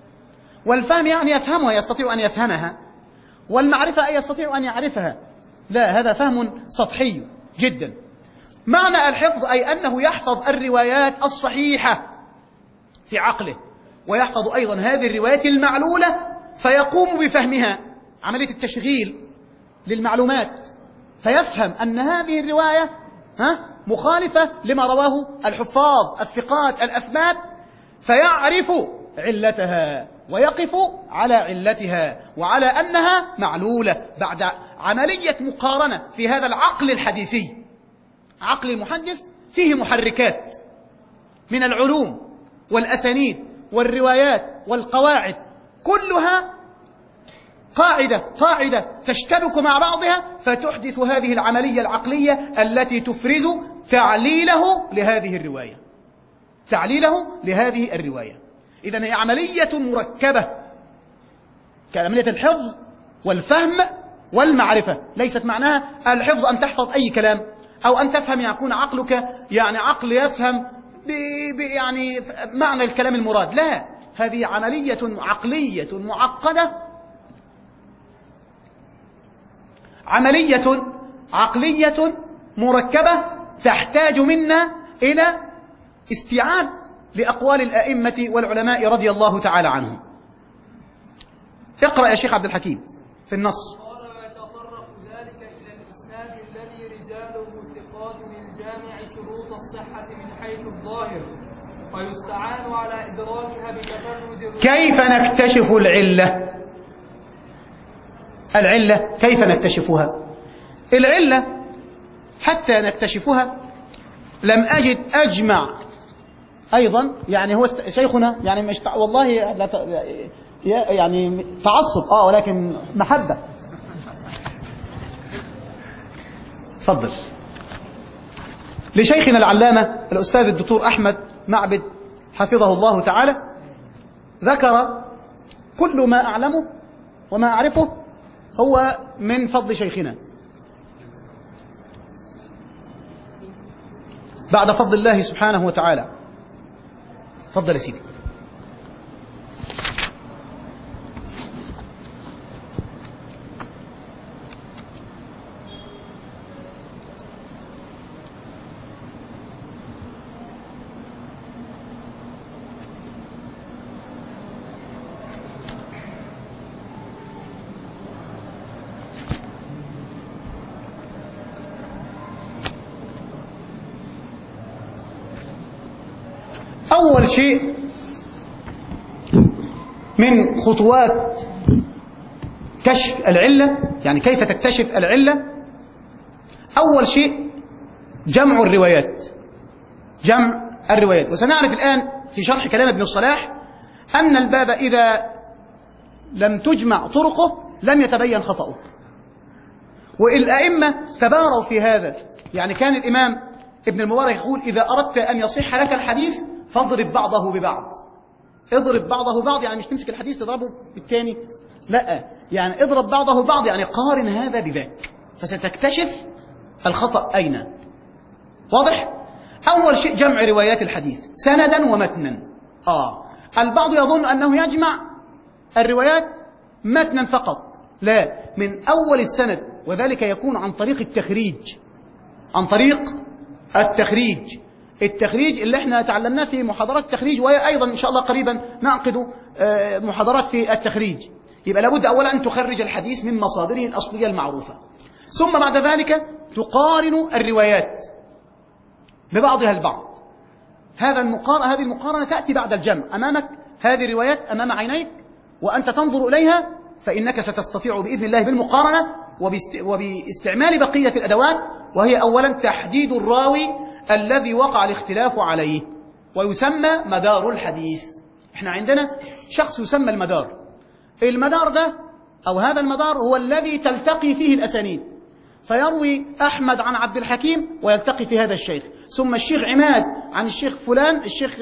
والفهم يعني يفهمها، يستطيع أن يفهمها، والمعرفة أن يستطيع أن يعرفها. لا، هذا فهم سطحي جدا. معنى الحفظ أي أنه يحفظ الروايات الصحيحة في عقله، ويحفظ أيضا هذه الروايات المعلولة فيقوم بفهمها، عملية التشغيل للمعلومات، فيفهم أن هذه الرواية ها مخالفة لما رواه الحفاظ الثقات الأثبات، فيعرف علتها ويقف على علتها وعلى أنها معلولة بعد عملية مقارنة في هذا العقل الحديثي. عقل المحدث فيه محركات من العلوم والأسانيد والروايات والقواعد، كلها قاعدة قاعدة تشتبك مع بعضها فتحدث هذه العملية العقلية التي تفرز تعليله لهذه الرواية، تعليله لهذه الرواية. إذن هي عملية مركبة كعملية الحفظ والفهم والمعرفة، ليست معناها الحفظ أن تحفظ أي كلام أو أن تفهم يكون عقلك يعني عقل يفهم ب يعني معنى الكلام المراد، لا، هذه عملية عقلية معقدة، عملية عقلية مركبة تحتاج منا إلى استيعاب لأقوال الأئمة والعلماء رضي الله تعالى عنهم. اقرأ يا شيخ عبد الحكيم في النص. قال ويتطرق ذلك إلى الإسناد الذي رجاله ثقات من جامع شروط الصحة من حيث الظاهر، ويستعان على إدراكها بتفرد. كيف نكتشف العلة؟ العلة كيف نكتشفها؟ العلة حتى نكتشفها لم أجد أجمع أيضا، يعني هو شيخنا يعني مش والله لا ت... يعني تعصب آه ولكن محبة. تفضل. لشيخنا العلامة الأستاذ الدكتور أحمد معبد حفظه الله تعالى ذكر كل ما أعلمه وما أعرفه هو من فضل شيخنا بعد فضل الله سبحانه وتعالى. تفضل يا سيدي. أول شيء من خطوات كشف العلة، يعني كيف تكتشف العلة، أول شيء جمع الروايات، جمع الروايات. وسنعرف الآن في شرح كلام ابن الصلاح أن الباب إذا لم تجمع طرقه لم يتبين خطأه، والأئمة تباروا في هذا. يعني كان الإمام ابن المبارك يقول: إذا أردت أن يصح لك الحديث فاضرب بعضه ببعض. اضرب بعضه بعض يعني مش تمسك الحديث تضربه بالتاني، لا، يعني اضرب بعضه بعض يعني قارن هذا بذاك فستكتشف الخطأ أين. واضح؟ أول شيء جمع روايات الحديث سندا ومتنا. آه البعض يظن أنه يجمع الروايات متنا فقط، لا، من أول السند، وذلك يكون عن طريق التخريج، عن طريق التخريج التخريج اللي احنا تعلمناه في محاضرات التخريج، وهي أيضا إن شاء الله قريبا نعقد محاضرات في التخريج. يبقى لابد أولا أن تخرج الحديث من مصادره الأصلية المعروفة، ثم بعد ذلك تقارن الروايات ببعضها البعض. هذا المقارنة هذه المقارنة تأتي بعد الجمع. أمامك هذه الروايات أمام عينيك وأنت تنظر إليها، فإنك ستستطيع بإذن الله بالمقارنة وباستعمال بقية الأدوات، وهي أولا تحديد الراوي الذي وقع الاختلاف عليه، ويسمى مدار الحديث. احنا عندنا شخص يسمى المدار. المدار ده أو هذا المدار هو الذي تلتقي فيه الأسانيد، فيروي أحمد عن عبد الحكيم ويلتقي في هذا الشيخ، ثم الشيخ عماد عن الشيخ فلان الشيخ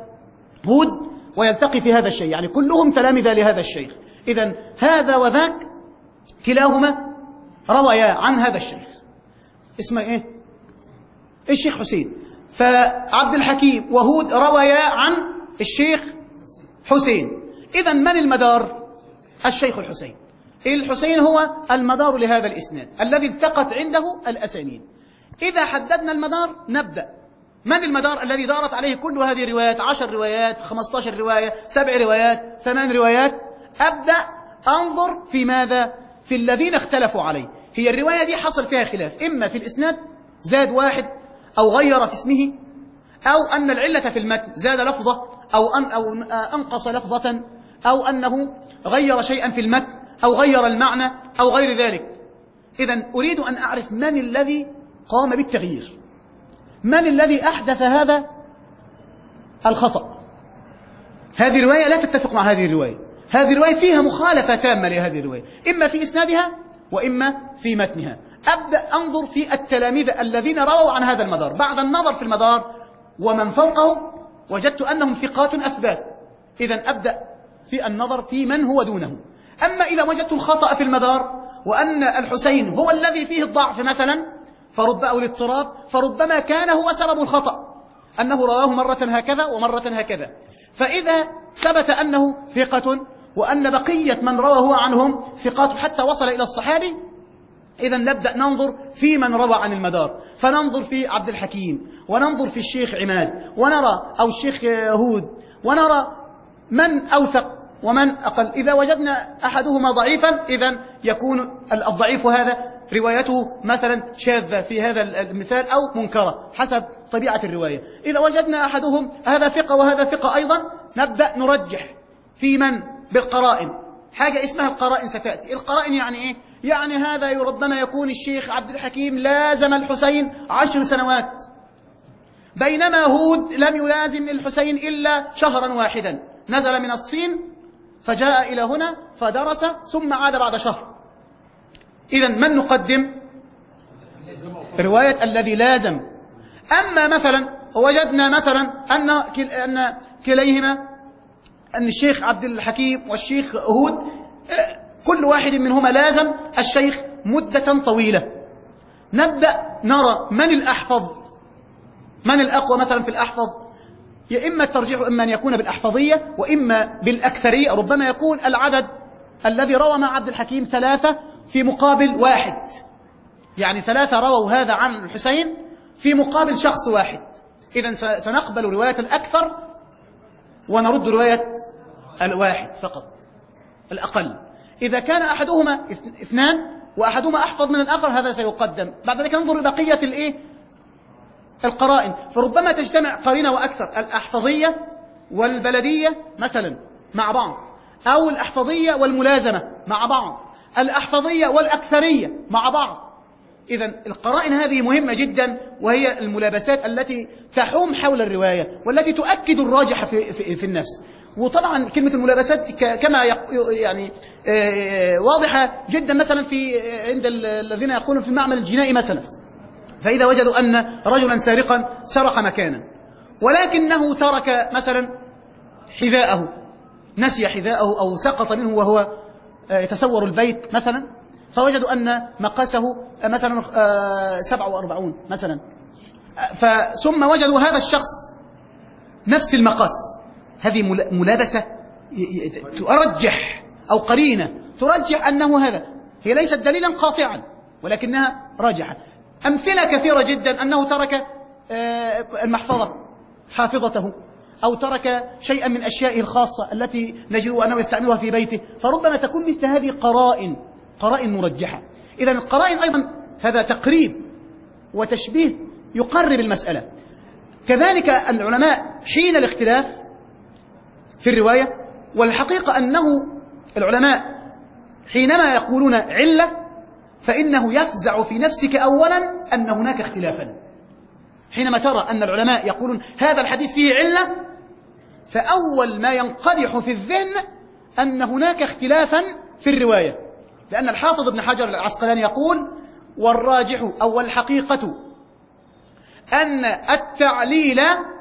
هود ويلتقي في هذا الشيء، يعني كلهم تلامذة لهذا الشيخ. إذن هذا وذاك كلاهما رويا عن هذا الشيخ. اسمه إيه؟ الشيخ حسين. فعبد الحكيم وهود رويا عن الشيخ حسين. إذن من المدار؟ الشيخ الحسين. الحسين هو المدار لهذا الإسناد الذي التقت عنده الأسانيد. إذا حددنا المدار نبدأ. من المدار الذي دارت عليه كل هذه الروايات؟ عشر روايات، خمسة عشر رواية، سبع روايات، ثمان روايات. أبدأ أنظر في ماذا؟ في الذين اختلفوا عليه. هي الرواية دي حصل فيها خلاف، إما في الإسناد زاد واحد أو غير في اسمه، أو أن العلة في المتن زاد لفظة أو, أن أو أنقص لفظة، أو أنه غير شيئا في المتن أو غير المعنى أو غير ذلك. إذن أريد أن أعرف من الذي قام بالتغيير، من الذي أحدث هذا الخطأ. هذه الرواية لا تتفق مع هذه الرواية، هذه الرواية فيها مخالفة تامة لهذه الرواية، إما في إسنادها وإما في متنها. أبدأ أنظر في التلاميذ الذين رووا عن هذا المدار. بعد النظر في المدار ومن فوقه وجدت أنهم ثقات أثبات، إذن أبدأ في النظر في من هو دونه. أما إذا وجدت الخطأ في المدار وأن الحسين هو الذي فيه الضعف مثلا فرب أو الاضطراب، فربما كان هو سبب الخطأ، أنه رواه مرة هكذا ومرة هكذا. فإذا ثبت أنه ثقة وأن بقية من رواه عنهم ثقات حتى وصل إلى الصحابي، إذا نبدأ ننظر في من روى عن المدار، فننظر في عبد الحكيم وننظر في الشيخ عماد ونرى أو الشيخ هود ونرى من أوثق ومن أقل. إذا وجدنا أحدهما ضعيفا إذن يكون الضعيف هذا روايته مثلا شاذة في هذا المثال أو منكرة حسب طبيعة الرواية. إذا وجدنا أحدهم هذا ثقة وهذا ثقة أيضا، نبدأ نرجح في من بالقرائن. حاجة اسمها القرائن ستأتي. القرائن يعني إيه؟ يعني هذا ربما يكون الشيخ عبد الحكيم لازم الحسين عشر سنوات، بينما هود لم يلازم الحسين إلا شهرا واحدا، نزل من الصين فجاء إلى هنا فدرس ثم عاد بعد شهر. إذن من نقدم؟ رواية الذي لازم. أما مثلا وجدنا مثلا أن أن كليهما أن الشيخ عبد الحكيم والشيخ هود كل واحد منهما لازم الشيخ مدة طويلة، نبدأ نرى من الأحفظ، من الأقوى مثلا في الأحفظ. يا إما الترجيح إما أن يكون بالأحفظية وإما بالأكثرية. ربما يكون العدد الذي روى مع عبد الحكيم ثلاثة في مقابل واحد، يعني ثلاثة رووا هذا عن الحسين في مقابل شخص واحد. إذن سنقبل رواية الأكثر ونرد رواية الواحد فقط الأقل. إذا كان أحدهما اثنان وأحدهما أحفظ من الآخر هذا سيقدم. بعد ذلك ننظر بقية الإيه؟ القرائن، فربما تجتمع قرينة وأكثر، الأحفظية والبلدية مثلا مع بعض، أو الأحفظية والملازمة مع بعض، الأحفظية والأكثرية مع بعض. إذا القرائن هذه مهمة جدا، وهي الملابسات التي تحوم حول الرواية والتي تؤكد الراجح في, في, في النفس. وطبعا كلمة الملابسات كما يعني واضحة جدا مثلا في عند الذين يقولون في المعمل الجنائي مثلا، فإذا وجدوا أن رجلا سارقا سرق مكانا ولكنه ترك مثلا حذاءه، نسي حذاءه أو سقط منه وهو يتسور البيت مثلا، فوجدوا أن مقاسه مثلا سبعة وأربعون مثلا، ثم وجدوا هذا الشخص نفس المقاس. هذه ملابسة ترجح أو قرينة ترجح أنه هذا، هي ليست دليلا قاطعا ولكنها راجحة. أمثلة كثيرة جدا، أنه ترك المحفظة حافظته أو ترك شيئا من أشيائه الخاصة التي نجد أنه يستعملها في بيته، فربما تكون مثل هذه قرائن قرائن مرجحة. إذن القرائن أيضا هذا تقريب وتشبيه يقرب المسألة. كذلك العلماء حين الاختلاف في الرواية، والحقيقة أنه العلماء حينما يقولون علة فإنه يفزع في نفسك أولا أن هناك اختلافا. حينما ترى أن العلماء يقولون هذا الحديث فيه علة، فأول ما ينقدح في الذهن أن هناك اختلافا في الرواية، لأن الحافظ ابن حجر العسقلاني يقول والراجح أو الحقيقة أن التعليل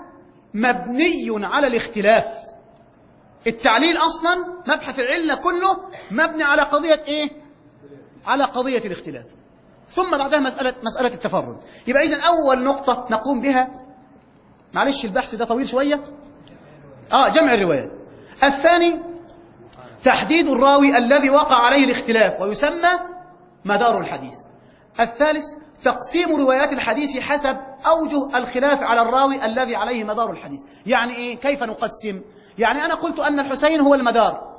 مبني على الاختلاف. التعليل أصلا مبحث العلة كله مبني على قضية إيه؟ على قضية الاختلاف، ثم بعدها مسألة, مسألة التفرد. يبقى إذن أول نقطة نقوم بها، معلش البحث ده طويل شوية، آه جمع الروايات. الثاني تحديد الراوي الذي وقع عليه الاختلاف ويسمى مدار الحديث. الثالث تقسيم روايات الحديث حسب أوجه الخلاف على الراوي الذي عليه مدار الحديث. يعني إيه؟ كيف نقسم؟ يعني أنا قلت أن الحسين هو المدار،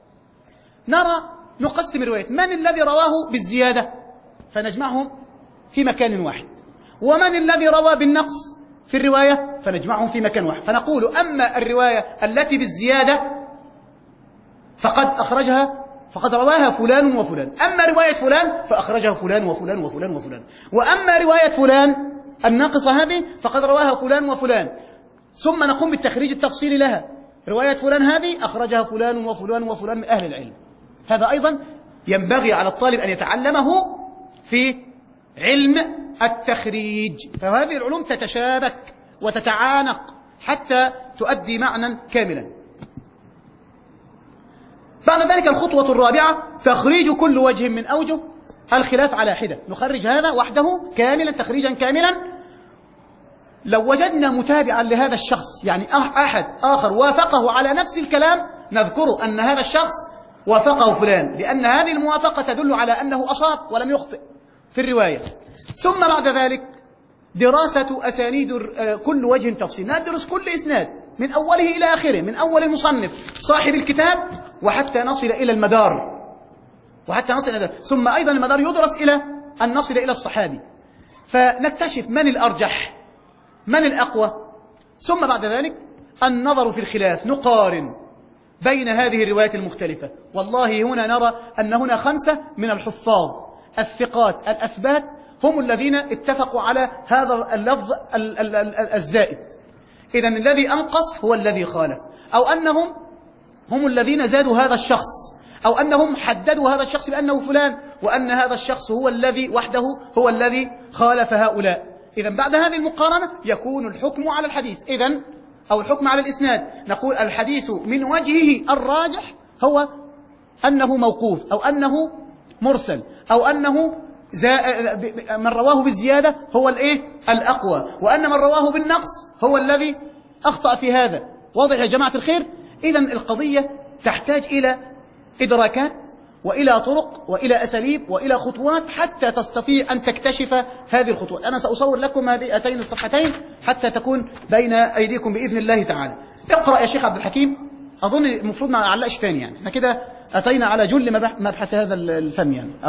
نرى نقسم الروايات، من الذي رواه بالزيادة فنجمعهم في مكان واحد، ومن الذي روى بالنقص في الرواية فنجمعهم في مكان واحد، فنقول أما الرواية التي بالزيادة فقد أخرجها فقد رواها فلان وفلان، أما رواية فلان فأخرجها فلان وفلان وفلان وفلان، وأما رواية فلان الناقصة هذه فقد رواها فلان وفلان، ثم نقوم بالتخريج التفصيلي لها. رواية فلان هذه أخرجها فلان وفلان وفلان من أهل العلم. هذا أيضا ينبغي على الطالب أن يتعلمه في علم التخريج، فهذه العلوم تتشابك وتتعانق حتى تؤدي معنى كاملا. بعد ذلك الخطوة الرابعة تخريج كل وجه من أوجه الخلاف على حدة، نخرج هذا وحده كاملا تخريجا كاملا. لو وجدنا متابعا لهذا الشخص، يعني أحد آخر وافقه على نفس الكلام، نذكر أن هذا الشخص وافقه فلان، لأن هذه الموافقة تدل على أنه أصاب ولم يخطئ في الرواية. ثم بعد ذلك دراسة أسانيد كل وجه تفصيل، ندرس كل إسناد من أوله إلى آخره، من أول المصنف صاحب الكتاب وحتى نصل إلى المدار، وحتى نصل إلى المدار. ثم أيضا المدار يدرس إلى أن نصل إلى الصحابي، فنكتشف من الأرجح من الأقوى. ثم بعد ذلك النظر في الخلاف، نقارن بين هذه الروايات المختلفة. والله هنا نرى أن هنا خمسة من الحفاظ الثقات الأثبات هم الذين اتفقوا على هذا اللفظ الزائد. إذن الذي أنقص هو الذي خالف، أو أنهم هم الذين زادوا هذا الشخص، أو أنهم حددوا هذا الشخص بأنه فلان، وأن هذا الشخص هو الذي وحده هو الذي خالف هؤلاء. إذن بعد هذه المقارنة يكون الحكم على الحديث، إذن أو الحكم على الإسناد، نقول الحديث من وجهه الراجح هو أنه موقوف، أو أنه مرسل، أو أنه من رواه بالزيادة هو الإيه؟ الأقوى، وأن من رواه بالنقص هو الذي أخطأ في هذا. واضح يا جماعة الخير؟ إذن القضية تحتاج إلى إدراكات وإلى طرق وإلى أساليب وإلى خطوات حتى تستطيع أن تكتشف هذه الخطوات. أنا سأصور لكم هذه هاتين الصفحتين حتى تكون بين أيديكم بإذن الله تعالى. اقرأ يا شيخ عبد الحكيم. أظن المفروض ما أعلقش تاني، يعني احنا كده أتينا على جل مبحث هذا الفن يعني. أو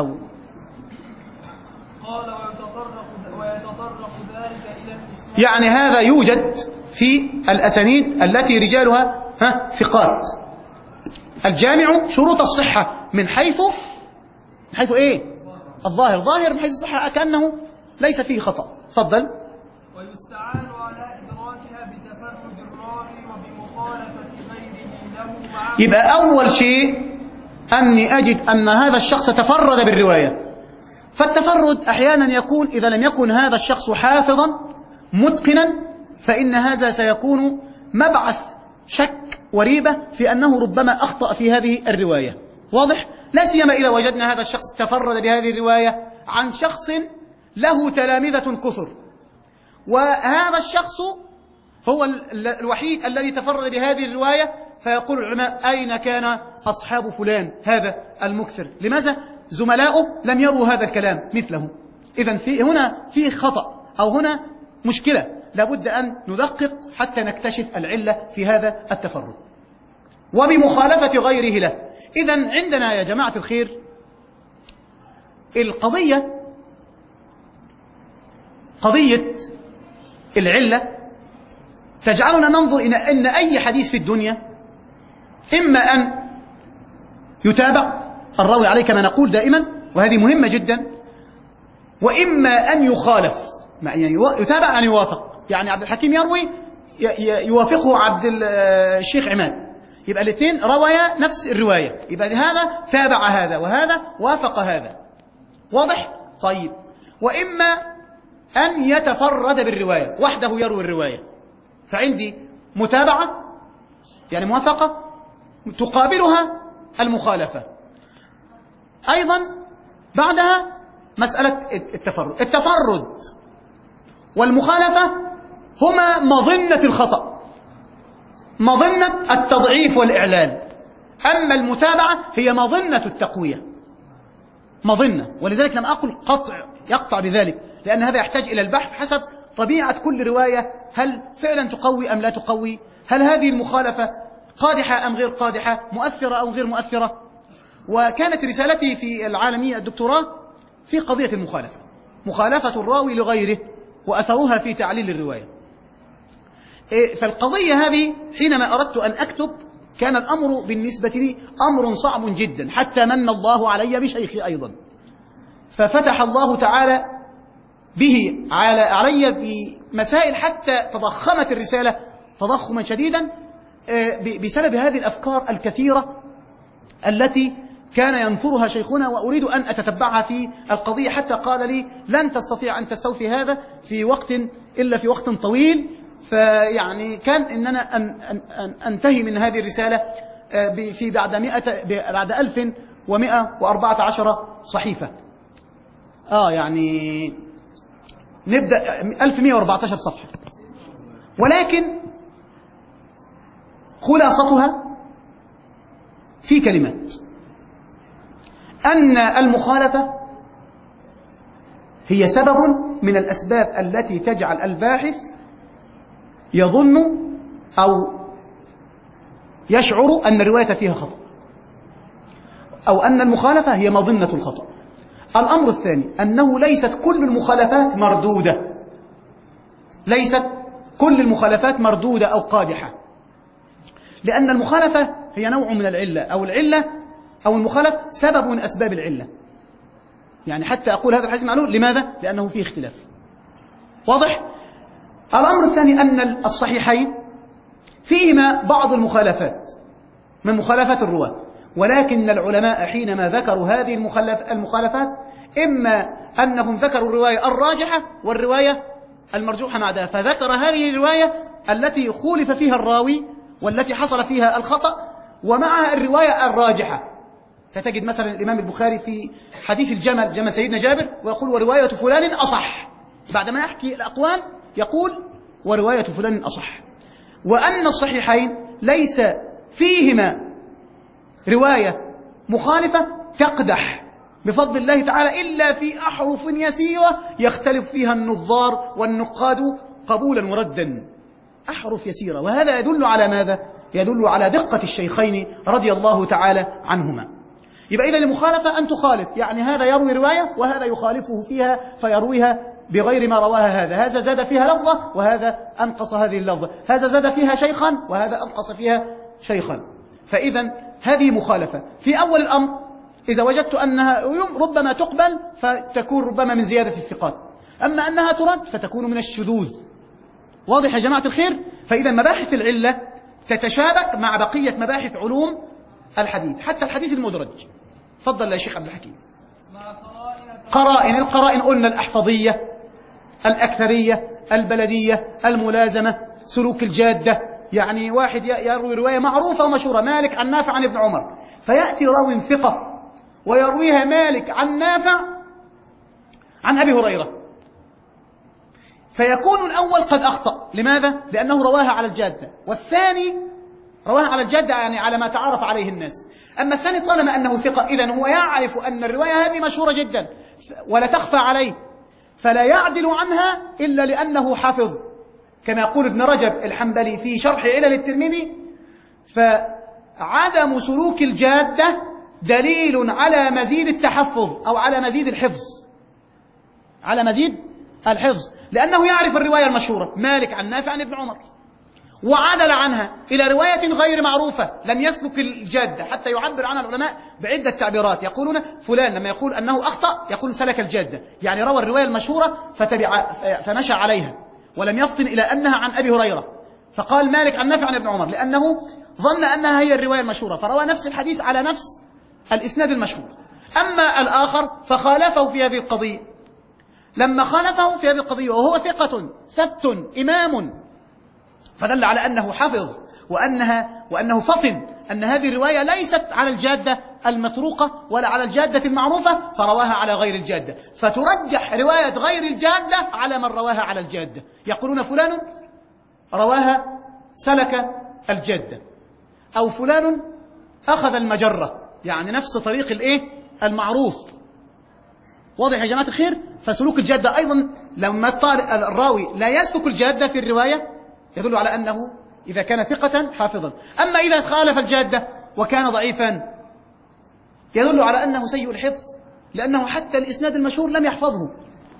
قال ويتطرق ويتطرق ذلك إلى الإسناد، يعني هذا يوجد في الأسانيد التي رجالها ها ثقات، الجامع شروط الصحة من حيث من حيث إيه؟ الظاهر ظاهر من حيث الصحة كأنه ليس فيه خطأ. تفضل. ويستعان على إدراكها بتفرد الراوي وبمخالفة غيره له معه. يبقى أول شيء أني أجد أن هذا الشخص تفرد بالرواية. فالتفرد أحيانا يكون إذا لم يكن هذا الشخص حافظا متقنا، فإن هذا سيكون مبعث شك وريبة في أنه ربما أخطأ في هذه الرواية. واضح؟ لا سيما إذا وجدنا هذا الشخص تفرد بهذه الرواية عن شخص له تلامذة كثر، وهذا الشخص هو الوحيد الذي تفرد بهذه الرواية، فيقول العلماء أين كان أصحاب فلان هذا المكثر؟ لماذا زملاؤه لم يروا هذا الكلام مثله؟ إذن في هنا في خطأ أو هنا مشكلة، لابد أن ندقق حتى نكتشف العلة في هذا التفرد وبمخالفة غيره له. إذن عندنا يا جماعة الخير القضية قضية العلة تجعلنا ننظر إلى أن أي حديث في الدنيا إما أن يتابع الراوي عليه كما نقول دائما، وهذه مهمة جدا، وإما أن يخالف، يعني يتابع أن يوافق. يعني عبد الحكيم يروي يوافقه عبد الشيخ عماد، يبقى الاثنين روايا نفس الرواية، يبقى هذا تابع هذا وهذا وافق هذا. واضح؟ طيب. وإما أن يتفرد بالرواية وحده يروي الرواية، فعندي متابعة يعني موافقة تقابلها المخالفة. أيضا بعدها مسألة التفرد. التفرد والمخالفة هما مظنة الخطأ، مظنة التضعيف والإعلال. أما المتابعة هي مظنة التقوية، مظنة. ولذلك لم أقل قطع يقطع بذلك، لأن هذا يحتاج إلى البحث حسب طبيعة كل رواية، هل فعلا تقوي أم لا تقوي، هل هذه المخالفة قادحة أم غير قادحة، مؤثرة أو غير مؤثرة. وكانت رسالتي في العالمية الدكتوراه في قضية المخالفة، مخالفة الراوي لغيره وأثرها في تعليل الرواية. فالقضية هذه حينما أردت أن أكتب كان الأمر بالنسبة لي أمر صعب جدا، حتى من الله علي بشيخي أيضا، ففتح الله تعالى به على علي في مسائل حتى تضخمت الرسالة تضخما شديدا بسبب هذه الأفكار الكثيرة التي كان ينثرها شيخنا، وأريد أن أتتبعها في القضية، حتى قال لي لن تستطيع أن تستوفي هذا في وقت إلا في وقت طويل. فيعني كان إن أنا أن أن أنتهي من هذه الرسالة في بعد مئة بعد ألف ومئة وأربعة عشر صحيفة. آه يعني نبدأ ألف ومئة وأربعة عشر صفحة، ولكن خلاصتها في كلمات: أن المخالفة هي سبب من الأسباب التي تجعل الباحث يظن أو يشعر أن الرواية فيها خطأ، أو أن المخالفة هي مظنة الخطأ. الأمر الثاني أنه ليست كل المخالفات مردودة، ليست كل المخالفات مردودة أو قادحة، لأن المخالفة هي نوع من العلة، أو العلة أو المخالف سبب من أسباب العلة. يعني حتى أقول هذا الحديث معلول، لماذا؟ لأنه فيه اختلاف. واضح؟ الأمر الثاني أن الصحيحين فيهما بعض المخالفات من مخالفات الرواة، ولكن العلماء حينما ذكروا هذه المخالفات إما أنهم ذكروا الرواية الراجحة والرواية المرجوحة مع ذلك، فذكر هذه الرواية التي خولف فيها الراوي والتي حصل فيها الخطأ ومعها الرواية الراجحة. فتجد مثلا الإمام البخاري في حديث الجمل، جمل سيدنا جابر، ويقول ورواية فلان أصح، بعدما يحكي الأقوال يقول ورواية فلان أصح. وأن الصحيحين ليس فيهما رواية مخالفة تقدح بفضل الله تعالى إلا في أحرف يسيرة يختلف فيها النظار والنقاد قبولا وردا، أحرف يسيرة. وهذا يدل على ماذا؟ يدل على دقة الشيخين رضي الله تعالى عنهما. يبقى إذا المخالفة أن تخالف، يعني هذا يروي رواية وهذا يخالفه فيها فيرويها بغير ما رواها هذا، هذا زاد فيها لفظة وهذا أنقص هذه اللفظة، هذا زاد فيها شيخا وهذا أنقص فيها شيخا. فإذا هذه مخالفة في أول الأمر إذا وجدت أنها ربما تقبل فتكون ربما من زيادة الثقات، أما أنها ترد فتكون من الشذوذ. واضح يا جماعة الخير؟ فإذا مباحث العلة تتشابك مع بقية مباحث علوم الحديث حتى الحديث المدرج. تفضل يا شيخ عبد الحكيم. قرائن، القرائن قلنا الأحفظية، الأكثرية، البلدية، الملازمة، سلوك الجادة. يعني واحد يروي رواية معروفة ومشهورة، مالك عن نافع عن ابن عمر، فيأتي راوي ثقة ويرويها مالك عن نافع عن أبي هريرة، فيكون الأول قد أخطأ. لماذا؟ لأنه رواها على الجادة، والثاني رواها على الجادة يعني على ما تعرف عليه الناس. أما الثاني طالما أنه ثقة إذن هو يعرف أن الرواية هذه مشهورة جدا ولا تخفى عليه، فلا يعدل عنها إلا لأنه حفظ، كما يقول ابن رجب الحنبلي في شرح علل الترمذي: فعدم سلوك الجادة دليل على مزيد التحفظ أو على مزيد الحفظ، على مزيد الحفظ، لأنه يعرف الرواية المشهورة مالك عن نافع عن ابن عمر، وعدل عنها إلى رواية غير معروفة لم يسلك الجادة، حتى يعبر عنها العلماء بعدة تعبيرات. يقولون فلان لما يقول أنه أخطأ يقول سلك الجادة، يعني روى الرواية المشهورة فتبع فمشى عليها ولم يفطن إلى أنها عن أبي هريرة، فقال مالك عن نافع عن ابن عمر لأنه ظن أنها هي الرواية المشهورة فروى نفس الحديث على نفس الإسناد المشهور. أما الآخر فخالفه في هذه القضية، لما خالفه في هذه القضية وهو ثقة ثبت إمام، فدل على أنه حفظ وأنها وأنه فطن أن هذه الرواية ليست على الجادة المطروقة ولا على الجادة المعروفة، فرواها على غير الجادة، فترجح رواية غير الجادة على من رواها على الجادة. يقولون فلان رواها سلك الجادة، أو فلان أخذ المجرة، يعني نفس طريق الإيه المعروف. واضح يا جماعة الخير؟ فسلوك الجادة أيضا لما الراوي لا يسلك الجادة في الرواية يدل على أنه إذا كان ثقة حافظا. أما إذا خالف الجادة وكان ضعيفا يدل على أنه سيء الحفظ، لأنه حتى الإسناد المشهور لم يحفظه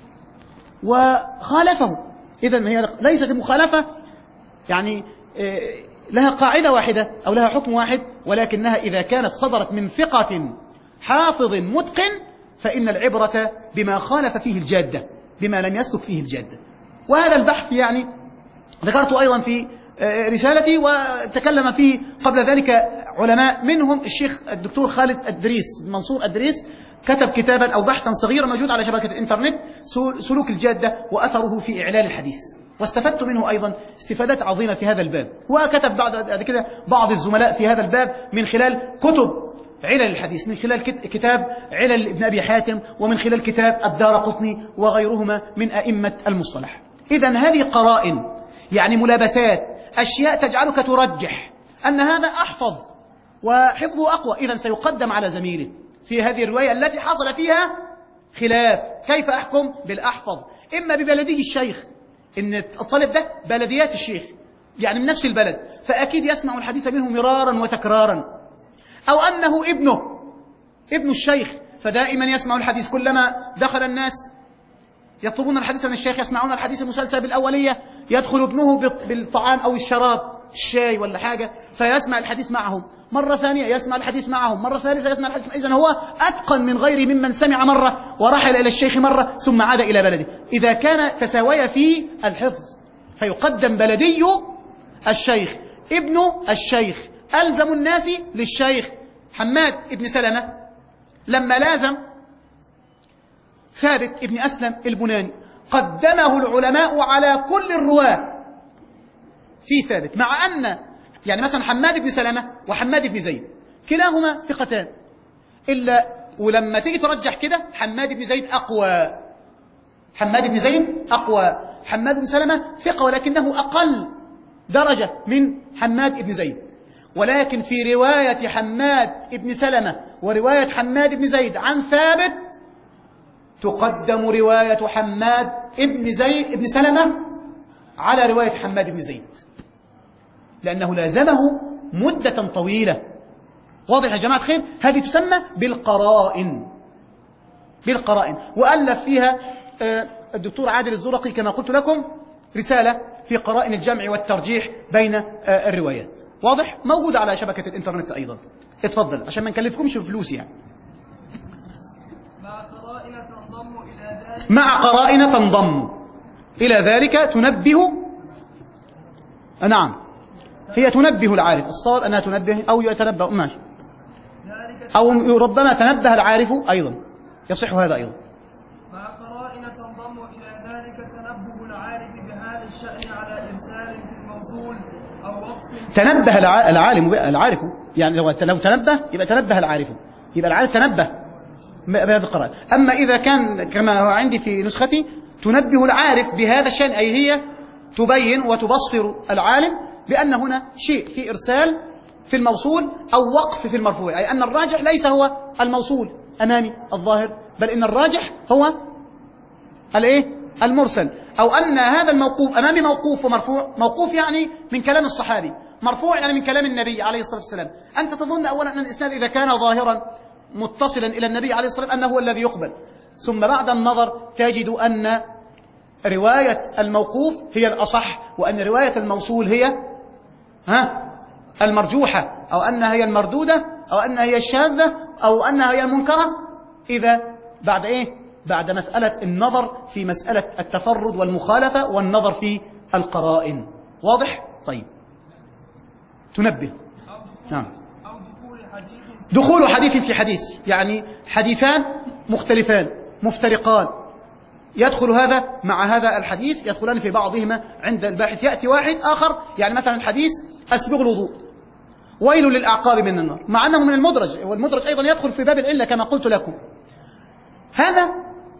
وخالفه. إذن هي ليست المخالفة يعني لها قاعدة واحدة أو لها حكم واحد، ولكنها إذا كانت صدرت من ثقة حافظ متقن فإن العبرة بما خالف فيه الجادة، بما لم يسلك فيه الجادة. وهذا البحث يعني ذكرته أيضا في رسالتي، وتكلم فيه قبل ذلك علماء، منهم الشيخ الدكتور خالد الدريس منصور الدريس، كتب كتابا أو بحثا صغيرا موجود على شبكة الإنترنت: سلوك الجادة وأثره في إعلال الحديث، واستفدت منه أيضا استفادات عظيمة في هذا الباب. وكتب بعد كده بعض الزملاء في هذا الباب من خلال كتب علل الحديث، من خلال كتاب علل ابن أبي حاتم، ومن خلال كتاب الدارقطني وغيرهما من أئمة المصطلح. إذن هذه قرائن، يعني ملابسات، أشياء تجعلك ترجح أن هذا أحفظ وحفظه أقوى، إذن سيقدم على زميله في هذه الرواية التي حصل فيها خلاف. كيف أحكم؟ بالأحفظ، إما ببلدي الشيخ، إن الطالب ده بلديات الشيخ يعني من نفس البلد، فأكيد يسمع الحديث منه مرارا وتكرارا، أو أنه ابنه ابن الشيخ فدائما يسمع الحديث، كلما دخل الناس يطلبون الحديث من الشيخ يسمعون الحديث المسلسل بالأولية، يدخل ابنه بالطعام أو الشراب، الشاي ولا حاجة، فيسمع الحديث معهم، مرة ثانية يسمع الحديث معهم، مرة ثالثة يسمع الحديث. إذن هو أتقن من غيره ممن سمع مرة ورحل إلى الشيخ مرة ثم عاد إلى بلده. إذا كان تساوي في الحفظ فيقدم بلدي الشيخ، ابن الشيخ، ألزم الناس للشيخ. حماد ابن سلمة لما لازم ثابت ابن أسلم البناني قدمه العلماء على كل الرواة في ثابت، مع أن يعني مثلا حماد بن سلمة وحماد بن زيد كلاهما ثقتان، إلا ولما تيجي ترجح كده حماد بن زيد أقوى، حماد بن زيد أقوى، حماد بن سلمة ثقة ولكنه أقل درجة من حماد بن زيد. ولكن في رواية حماد بن سلمة ورواية حماد بن زيد عن ثابت تقدم رواية حماد بن زيد بن سلمة على رواية حماد بن زيد، لأنه لازمه مدة طويلة. واضح يا جماعة خير؟ هذه تسمى بالقرائن، بالقرائن. وألف فيها الدكتور عادل الزرقي كما قلت لكم رسالة في قرائن الجمع والترجيح بين الروايات. واضح؟ موجودة على شبكة الإنترنت أيضا. اتفضل عشان ما نكلفكمش بفلوس يعني. مع قرائن تنضم إلى ذلك تنبه. نعم، هي تنبه العارف، الصواب أنها تنبه أو يتنبه، ماشي، أو ربما تنبه العارف أيضا، يصح هذا أيضا. مع قرائن تنضم إلى ذلك تنبه العارف بهذا الشأن على إرسال في الموصول أو وقف. تنبه العالم العارف، يعني لو لو تنبه يبقى تنبه العارف، يبقى العارف تنبه بهذا القرار. أما إذا كان كما هو عندي في نسختي تنبه العارف بهذا الشأن، أي هي تبين وتبصر العالم بأن هنا شيء في إرسال في الموصول أو وقف في المرفوع، أي أن الراجح ليس هو الموصول أمامي الظاهر، بل إن الراجح هو الإيه؟ المرسل، أو أن هذا الموقوف أمامي موقوف ومرفوع. موقوف يعني من كلام الصحابي، مرفوع يعني من كلام النبي عليه الصلاة والسلام. أنت تظن أولا أن الإسناد إذا كان ظاهرا متصلا إلى النبي عليه الصلاة والسلام أنه هو الذي يقبل، ثم بعد النظر تجد أن رواية الموقوف هي الأصح، وأن رواية الموصول هي ها المرجوحة، أو أنها هي المردودة، أو أنها هي الشاذة، أو أنها هي المنكرة. إذا بعد إيه؟ بعد مسألة النظر في مسألة التفرد والمخالفة والنظر في القرائن. واضح؟ طيب، تنبه. نعم. دخول حديث في حديث، يعني حديثان مختلفان مفترقان، يدخل هذا مع هذا الحديث، يدخلان في بعضهما عند الباحث. يأتي واحد آخر، يعني مثلا الحديث أسبغ الوضوء ويل للأعقاب من النار، مع أنه من المدرج، والمدرج أيضا يدخل في باب العلة كما قلت لكم. هذا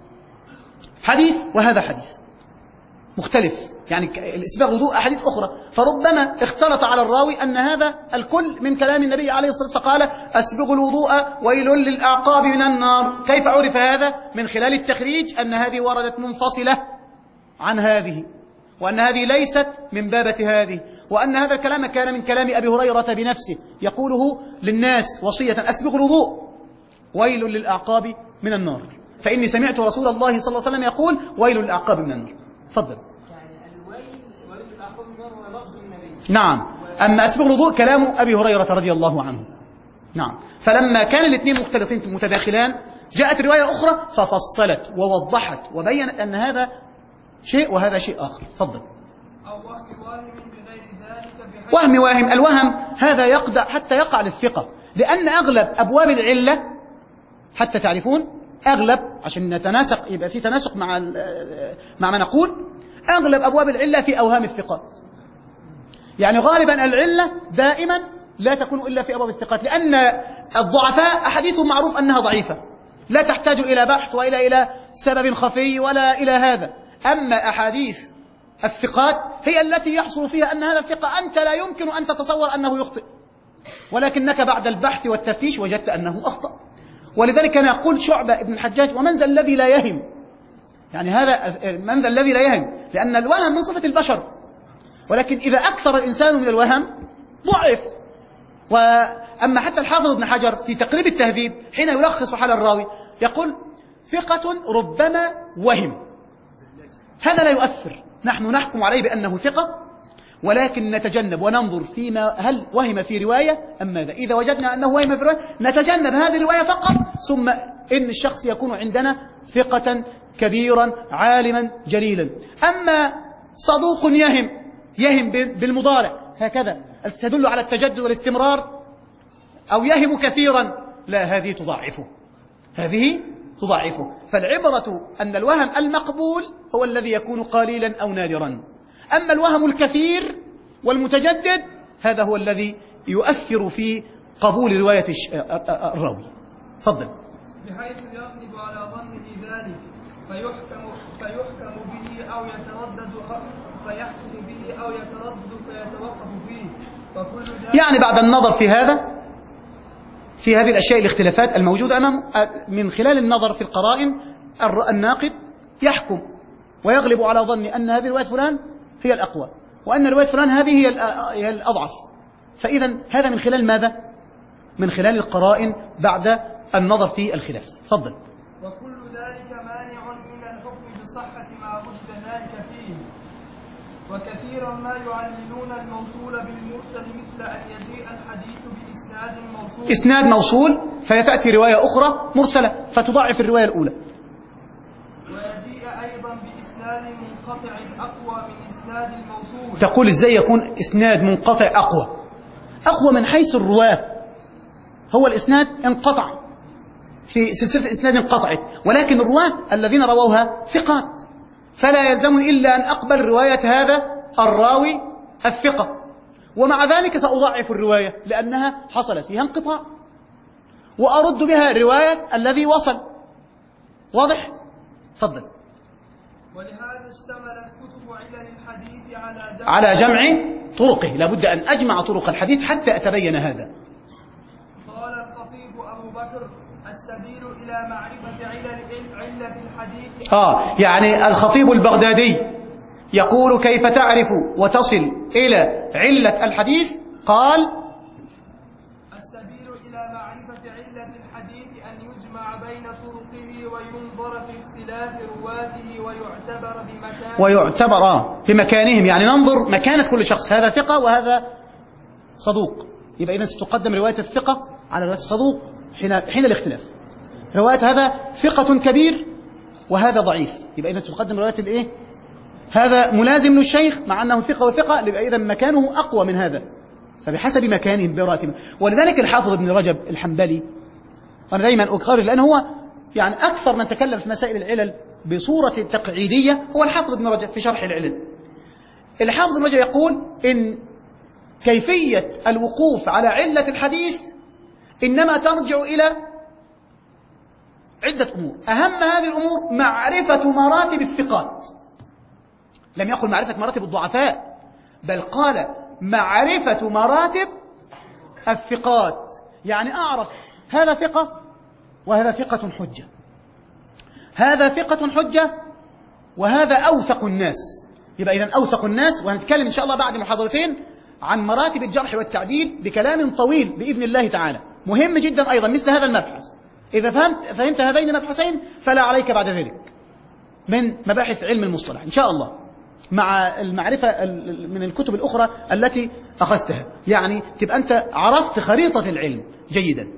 حديث وهذا حديث مختلف، يعني الإسباغ الوضوء أحاديث أخرى، فربما اختلط على الراوي أن هذا الكل من كلام النبي عليه الصلاة والسلام، فقال أسبغ الوضوء ويل للأعقاب من النار. كيف عرف هذا؟ من خلال التخريج، أن هذه وردت منفصلة عن هذه، وأن هذه ليست من بابة هذه، وأن هذا الكلام كان من كلام أبي هريرة بنفسه يقوله للناس وصية: أسبغ الوضوء ويل للأعقاب من النار، فإني سمعت رسول الله صلى الله عليه وسلم يقول ويل للأعقاب من النار. تفضل. يعني الويل ويل للأعقاب من النار هو لفظ النبي. نعم. أما أسبغ الوضوء كلام أبي هريرة رضي الله عنه. نعم. فلما كان الاثنين مختلفين متداخلان، جاءت رواية أخرى ففصلت ووضحت وبينت أن هذا شيء وهذا شيء آخر. تفضل. أو وهم واهم بغير ذلك. وهم واهم، الوهم هذا يقدع حتى يقع للثقة، لأن أغلب أبواب العلة حتى تعرفون أغلب، عشان نتناسق يبقى في تناسق مع مع ما نقول، أغلب أبواب العلة في أوهام الثقات. يعني غالبا العلة دائما لا تكون إلا في أبواب الثقات، لأن الضعفاء أحاديثهم معروف أنها ضعيفة، لا تحتاج إلى بحث وإلى إلى سبب خفي ولا إلى هذا. أما أحاديث الثقات هي التي يحصل فيها أن هذا الثقة أنت لا يمكن أن تتصور أنه يخطئ، ولكنك بعد البحث والتفتيش وجدت أنه أخطأ. ولذلك كان يقول شعبة ابن الحجاج: ومن ذا الذي لا يهم؟ يعني هذا من ذا الذي لا يهم، لأن الوهم من صفة البشر، ولكن إذا أكثر الإنسان من الوهم ضعف. وأما حتى الحافظ ابن حجر في تقريب التهذيب حين يلخص حال الراوي يقول: ثقة ربما وهم. هذا لا يؤثر، نحن نحكم عليه بأنه ثقة، ولكن نتجنب وننظر فيما هل وهم في رواية أم ماذا. إذا وجدنا أنه وهم في رواية نتجنب هذه الرواية فقط، ثم إن الشخص يكون عندنا ثقة كبيرا عالما جليلا. أما صدوق يهم يهم بالمضارع هكذا تدل على التجدد والاستمرار، أو يهم كثيرا، لا، هذه تضعفه، هذه تضعفه. فالعبرة أن الوهم المقبول هو الذي يكون قليلا أو نادرا، أما الوهم الكثير والمتجدد هذا هو الذي يؤثر في قبول رواية الراوي. تفضل. بحيث يغلب على ظنه ذلك فيحكم فيحكم به أو يتردد فيحكم به أو يتردد فيتوقف فيه، فكل ذلك يعني بعد النظر في هذا في هذه الأشياء الاختلافات الموجودة أمام، من خلال النظر في القرائن الناقد يحكم ويغلب على ظن أن هذه رواية فلان هي الأقوى، وأن رواية فلان هذه هي الأضعف. فإذا هذا من خلال ماذا؟ من خلال القرائن بعد النظر في الخلاف. تفضل. وكل ذلك مانع من الحكم بصحة ما وجد ذلك فيه، وكثيرا ما يعللون الموصول بالمرسل، مثل أن يجيء الحديث بإسناد موصول إسناد موصول فيتأتي رواية أخرى مرسلة فتضعف الرواية الأولى، ويجيء إرسال منقطع أقوى من إسناد الموصول. تقول إزاي يكون إسناد منقطع أقوى؟ أقوى من حيث الرواة. هو الإسناد انقطع، في سلسلة الإسناد انقطعت، ولكن الرواة الذين رووها ثقات، فلا يلزمني إلا أن أقبل رواية هذا الراوي الثقة، ومع ذلك سأضعف الرواية لأنها حصلت فيها انقطاع، وأرد بها رواية الذي وصل. واضح؟ تفضل. ولهذا اشتملت كتب علل الحديث على جمع على جمع طرقه، لابد أن أجمع طرق الحديث حتى أتبين هذا. قال الخطيب أبو بكر: السبيل إلى معرفة علل علة الحديث. آه يعني الخطيب البغدادي يقول: كيف تعرف وتصل إلى علة الحديث؟ قال: السبيل إلى معرفة علة الحديث أن يجمع بين طرقه وينظر في اختلاف رواته ويعتبر بمكانه ويعتبر آه بمكانهم، يعني ننظر مكانة كل شخص، هذا ثقة وهذا صدوق، يبقى إذن ستقدم رواية الثقة على رواية الصدوق حين حين الاختلاف. رواية هذا ثقة كبير وهذا ضعيف، يبقى إذن تقدم رواية الإيه؟ هذا ملازم للشيخ مع أنه ثقة وثقة، يبقى إذن مكانه أقوى من هذا، فبحسب مكانهم براتبه. ولذلك الحافظ ابن رجب الحنبلي، وأنا دائما أكرر لأنه هو يعني أكثر من تكلم في مسائل العلل بصورة تقعيدية هو الحافظ ابن رجب في شرح العلل. الحافظ ابن رجب يقول إن كيفية الوقوف على علة الحديث إنما ترجع إلى عدة أمور، أهم هذه الأمور معرفة مراتب الثقات. لم يقل معرفة مراتب الضعفاء، بل قال معرفة مراتب الثقات، يعني أعرف هذا ثقة وهذا ثقة حجة، هذا ثقة حجة وهذا أوثق الناس. يبقى إذن أوثق الناس، وهنتكلم إن شاء الله بعد محاضرتين عن مراتب الجرح والتعديل بكلام طويل بإذن الله تعالى، مهم جدا أيضا مثل هذا المبحث. إذا فهمت, فهمت هذين المبحثين فلا عليك بعد ذلك من مباحث علم المصطلح إن شاء الله، مع المعرفة من الكتب الأخرى التي أخذتها، يعني تبقى أنت عرفت خريطة العلم جيدا.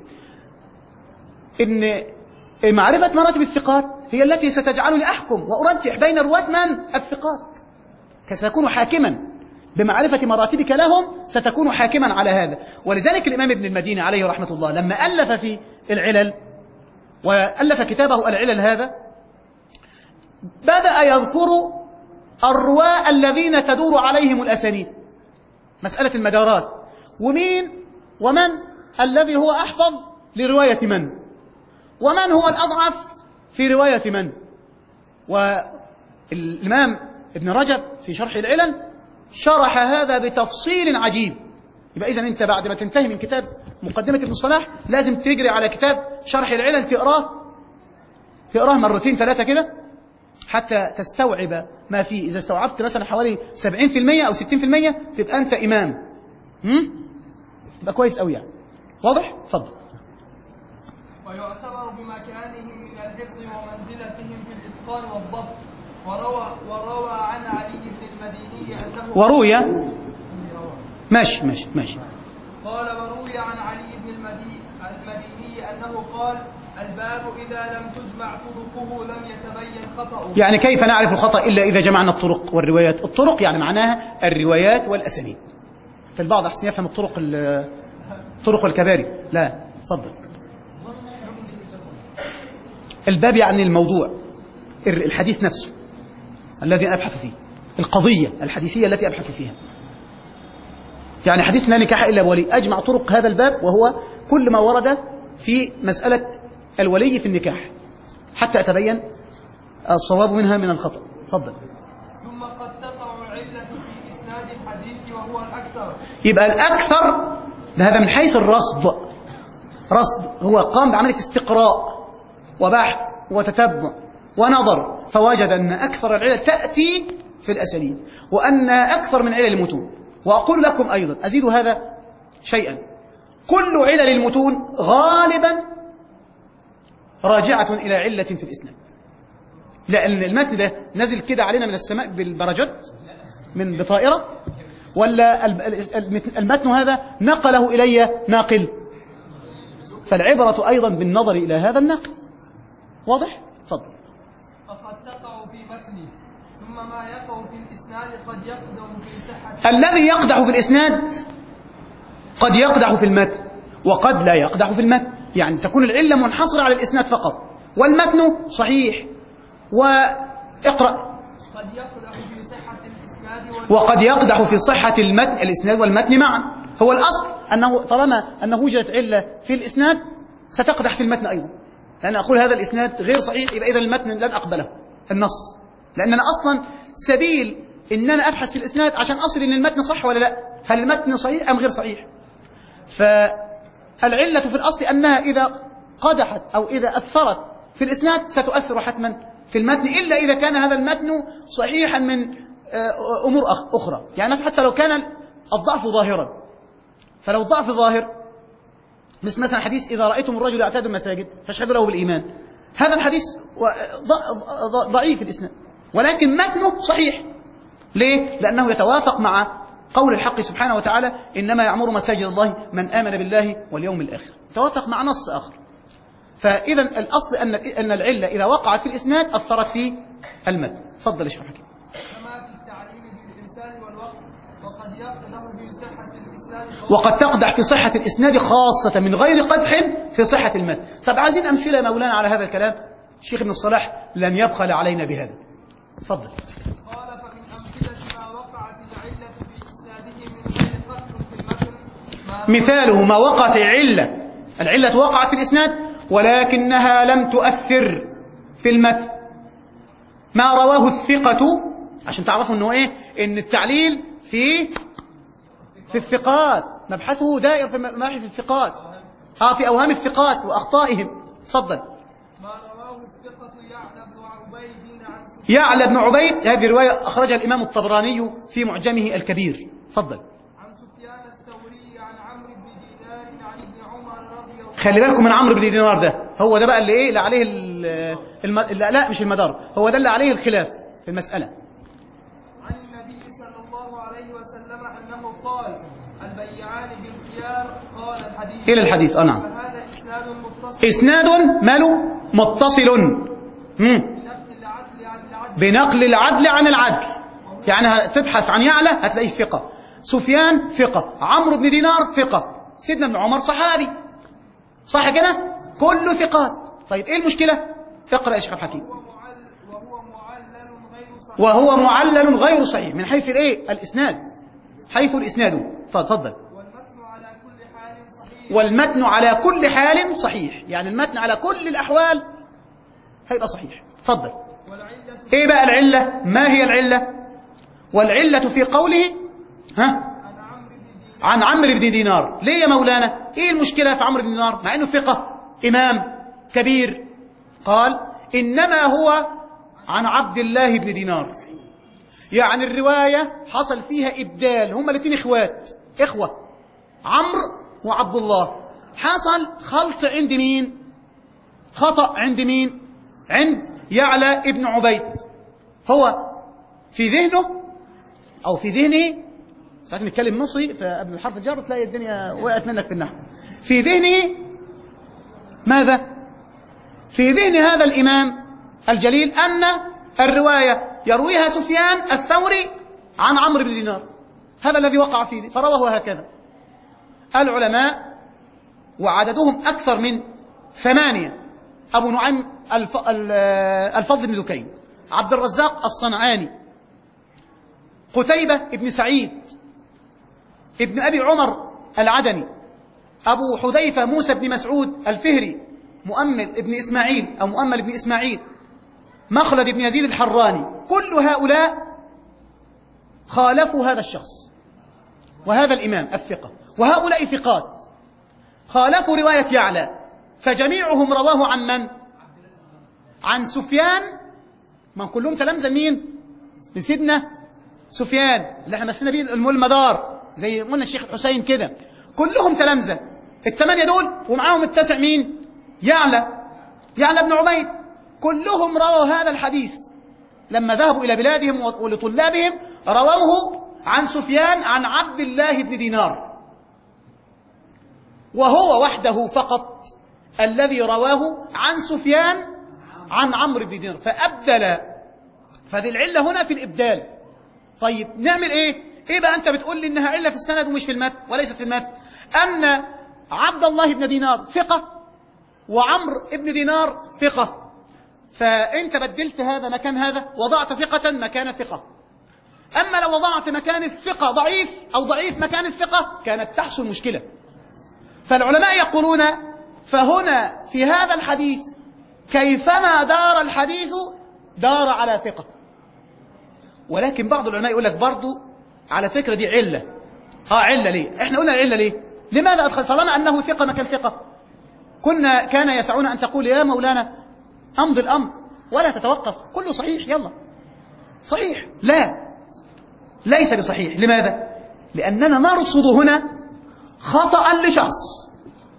إن معرفة مراتب الثقات هي التي ستجعلني أحكم وأرجح بين رواة من الثقات، سأكون حاكما بمعرفة مراتبك لهم، ستكون حاكما على هذا. ولذلك الإمام ابن المديني عليه رحمة الله لما ألف في العلل وألف كتابه العلل هذا، بدأ يذكر الرواة الذين تدور عليهم الأسانيد، مسألة المدارات، ومين ومن الذي هو أحفظ لرواية من، ومن هو الأضعف في رواية من. والإمام ابن رجب في شرح العلل شرح هذا بتفصيل عجيب. يبقى إذن أنت بعد ما تنتهي من كتاب مقدمة ابن الصلاح لازم تجري على كتاب شرح العلل، تقراه تقراه مرتين ثلاثة كده حتى تستوعب ما فيه. إذا استوعبت مثلا حوالي سبعين في المية أو ستين في المية تبقى أنت إمام، يبقى كويس أوي يعني. واضح؟ فضل. ويعتبر بمكانهم من الحفظ ومنزلتهم في الإتقان والضبط. وروى, وروى عن علي بن المديني أنه وروي ماشي ماشي ماشي قال وروي عن علي بن المديني أنه قال: الباب إذا لم تجمع طرقه لم يتبين خطأه. يعني كيف نعرف الخطأ إلا إذا جمعنا الطرق والروايات؟ الطرق يعني معناها الروايات والأسانيد. في البعض أحسن يفهم الطرق الطرق الكباري، لا تفضل. الباب يعني الموضوع، الحديث نفسه الذي أبحث فيه، القضية الحديثية التي أبحث فيها. يعني حديث لا نكاح إلا بولي، أجمع طرق هذا الباب وهو كل ما ورد في مسألة الولي في النكاح حتى أتبين الصواب منها من الخطأ. تفضل. ثم قد تقع العلة في إسناد الحديث وهو الأكثر. يبقى الأكثر هذا من حيث الرصد، رصد هو قام بعملية استقراء وبحث وتتبع ونظر، فوجد أن أكثر العلل تأتي في الأسانيد وأن أكثر من علل المتون. وأقول لكم أيضا أزيد هذا شيئا، كل علل المتون غالبا راجعة إلى علة في الإسناد. لأن المتن ده نزل كده علينا من السماء بالبرجات من بطائرة، ولا المتن هذا نقله إلي ناقل؟ فالعبرة أيضا بالنظر إلى هذا الناقل. واضح؟ تفضل. فقد تقع في متنه ثم ما يقع في الإسناد قد يقدح في صحة. الذي يقدح في الإسناد قد يقدح في المتن وقد لا يقدح في المتن، يعني تكون العلة منحصرة على الإسناد فقط والمتن صحيح. واقرأ. قد يقدح في صحة الإسناد والمتن وقد يقدح في صحة المتن الإسناد والمتن معا. هو الأصل أنه طالما أنه وجدت علة في الإسناد ستقدح في المتن أيضا، لأن أقول هذا الإسناد غير صحيح يبقى إذا المتن لن أقبله النص، لأن أنا أصلا سبيل إن أنا أبحث في الإسناد عشان أصل إن المتن صح ولا لا، هل المتن صحيح أم غير صحيح. فالعلة في الأصل أنها إذا قدحت أو إذا أثرت في الإسناد ستؤثر حتما في المتن، إلا إذا كان هذا المتن صحيحا من أمور أخرى. يعني مثلا حتى لو كان الضعف ظاهرا، فلو الضعف ظاهر مثل مثلا حديث إذا رأيتم الرجل يعتاد المساجد فاشهدوا له بالإيمان، هذا الحديث ضعيف الإسناد ولكن متنه صحيح. ليه؟ لأنه يتوافق مع قول الحق سبحانه وتعالى إنما يعمر مساجد الله من آمن بالله واليوم الآخر، يتوافق مع نص آخر. فإذا الأصل أن أن العلة إذا وقعت في الإسناد أثرت في المتن. تفضل يا شيخ حكيم. كما في التعليم بالإرسال والوقت وقد يقدح في صحة الإسناد وقد تقدح في صحة الإسناد خاصة من غير قدح في صحة المتن. طب عايزين أمثلة مولانا على هذا الكلام. الشيخ ابن الصلاح لن يبخل علينا بهذا. تفضل. قال فمن أمثلة ما وقعت العلة في إسناده من غير قدح في المتن مثاله ما وقعت علة العلة وقعت في الإسناد ولكنها لم تؤثر في المتن. ما رواه الثقة، عشان تعرفوا انه ايه، ان التعليل في في الثقات، مبحثه دائر في مباحث الثقات، اه في اوهام الثقات واخطائهم. تفضل. ما رواه الثقة يعلى بن عبيد عن يعلى بن عبيد، هذه رواية أخرجها الإمام الطبراني في معجمه الكبير. تفضل. عن سفيان الثوري عن عمرو بن دينار عن ابن عمر رضي الله عنه. خلي بالكم من عمرو بن دينار ده، هو ده بقى اللي ايه اللي عليه الم... لا, لا مش المدار، هو ده اللي عليه الخلاف في المسألة. عن النبي صلى الله عليه وسلم أنه قال البيعان بالخيار، قال الحديث إلى الحديث. أه نعم. فهذا إسناد متصل إسناد ماله متصل مم. بنقل العدل عن العدل بنقل العدل عن العدل، يعني تبحث عن يعلى هتلاقيه ثقة، سفيان ثقة، عمرو بن دينار ثقة، سيدنا ابن عمر صحابي، صح كده؟ كله ثقات. طيب ايه المشكلة؟ اقرأ يا شيخ حكيم. وهو معلل غير صحيح وهو معلل غير صحيح من حيث الايه؟ الإسناد، حيث الإسناد. تفضل. والمتن على كل حال صحيح والمتن على كل حال صحيح، يعني المتن على كل الأحوال هيبقى صحيح. تفضل. والعلة ايه بقى العلة؟ ما هي العلة؟ والعلة في قوله ها عن عمرو بن دينار عن عمرو بن دينار. ليه يا مولانا؟ ايه المشكلة في عمرو بن دينار مع انه ثقة امام كبير؟ قال انما هو عن عبد الله بن دينار، يعني الرواية حصل فيها ابدال، هما الاثنين اخوات اخوة عمرو وعبد الله، حصل خلط عند مين؟ خطأ عند مين؟ عند يعلى ابن عبيد. هو في ذهنه أو في ذهنه، ساعات نتكلم مصري فقبل الحرف الجر تلاقي الدنيا وقعت منك في النحو، في ذهنه ماذا؟ في ذهن هذا الإمام الجليل أن الرواية يرويها سفيان الثوري عن عمرو بن دينار، هذا الذي وقع فيه فرواه هكذا. العلماء وعددهم أكثر من ثمانية: أبو نعيم الفضل بن دكين، عبد الرزاق الصنعاني، قتيبة بن سعيد، ابن أبي عمر العدني، أبو حذيفة موسى بن مسعود الفهري، مؤمل بن إسماعيل أو مؤمل بن إسماعيل، مخلد بن يزيد الحراني. كل هؤلاء خالفوا هذا الشخص وهذا الإمام الثقة، وهؤلاء ثقات خالفوا رواية يعلى، فجميعهم رواه عن من؟ عن سفيان، من كلهم تلامذة مين؟ من سيدنا سفيان اللي احنا مثلنا بيه المدار، زي قلنا الشيخ حسين كده، كلهم تلامذة الثمانية دول، ومعاهم التاسع مين؟ يعلى يعلى بن عبيد. كلهم رووا هذا الحديث لما ذهبوا إلى بلادهم ولطلابهم، رووه عن سفيان عن عبد الله بن دينار، وهو وحده فقط الذي رواه عن سفيان عن عمرو بن دينار، فأبدل فدي العلة هنا في الإبدال. طيب نعمل إيه؟ إيه بقى أنت بتقول لي إنها علة في السند ومش في المتن وليست في المتن؟ أن عبد الله بن دينار ثقة وعمرو بن دينار ثقة، فأنت بدلت هذا مكان هذا، وضعت ثقة مكان ثقة. أما لو وضعت مكان الثقة ضعيف أو ضعيف مكان الثقة كانت تحصل مشكلة. فالعلماء يقولون فهنا في هذا الحديث كيفما دار الحديث دار على ثقة. ولكن بعض العلماء يقول لك برضو على فكرة دي علة. آه علة ليه؟ إحنا قلنا علة ليه؟ لماذا أدخل؟ طالما أنه ثقة مكان ثقة كنا كان يسعون أن تقول يا مولانا أمضي الأمر ولا تتوقف، كله صحيح يلا صحيح. لا، ليس بصحيح. لماذا؟ لأننا نرصد هنا خطأ لشخص.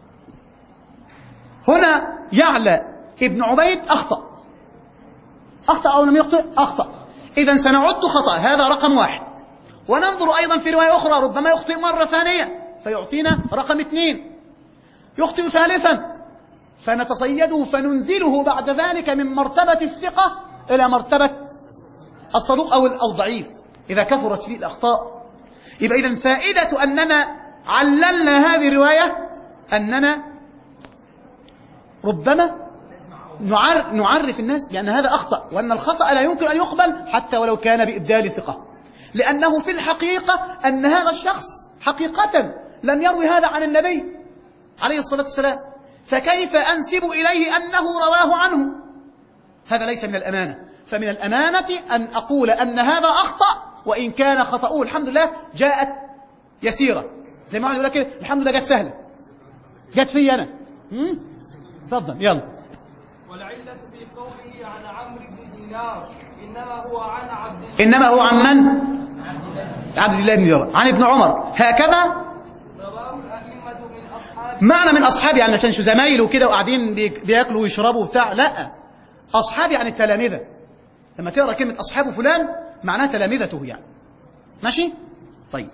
هنا يعلى ابن عبيد أخطأ أخطأ أو لم يخطئ؟ أخطأ. إذن سنعد خطأ، هذا رقم واحد. وننظر أيضا في رواية أخرى ربما يخطئ مرة ثانية فيعطينا رقم اثنين، يخطئ ثالثا فنتصيده فننزله بعد ذلك من مرتبة الثقة إلى مرتبة الصدوق أو الضعيف إذا كثرت فيه الأخطاء. يبقى إذن فائدة أننا عللنا هذه الرواية أننا ربما نعرف الناس بأن هذا أخطأ، وأن الخطأ لا يمكن أن يقبل حتى ولو كان بإبدال ثقة، لأنه في الحقيقة أن هذا الشخص حقيقة لم يروي هذا عن النبي عليه الصلاة والسلام، فكيف أنسب إليه أنه رواه عنه؟ هذا ليس من الأمانة. فمن الأمانة أن أقول أن هذا أخطأ وإن كان خطأه الحمد لله جاءت يسيرة، زي ما يقول لك الحمد لله جت سهلة، جت في أنا. تفضل يلا. والعلة في قوله عن عمرو بن دينار إنما هو عن عبد الله، إنما هو عن من؟ عبد الله بن دينار عن ابن عمر، هكذا رواه الأئمة من أصحابه. معنى من أصحابي يعني عشان شو زمايله كده وقاعدين بياكلوا ويشربوا وبتاع، لا، أصحابي يعني التلامذة. لما تقرأ كلمة أصحاب فلان معناها تلامذته يعني. ماشي؟ طيب.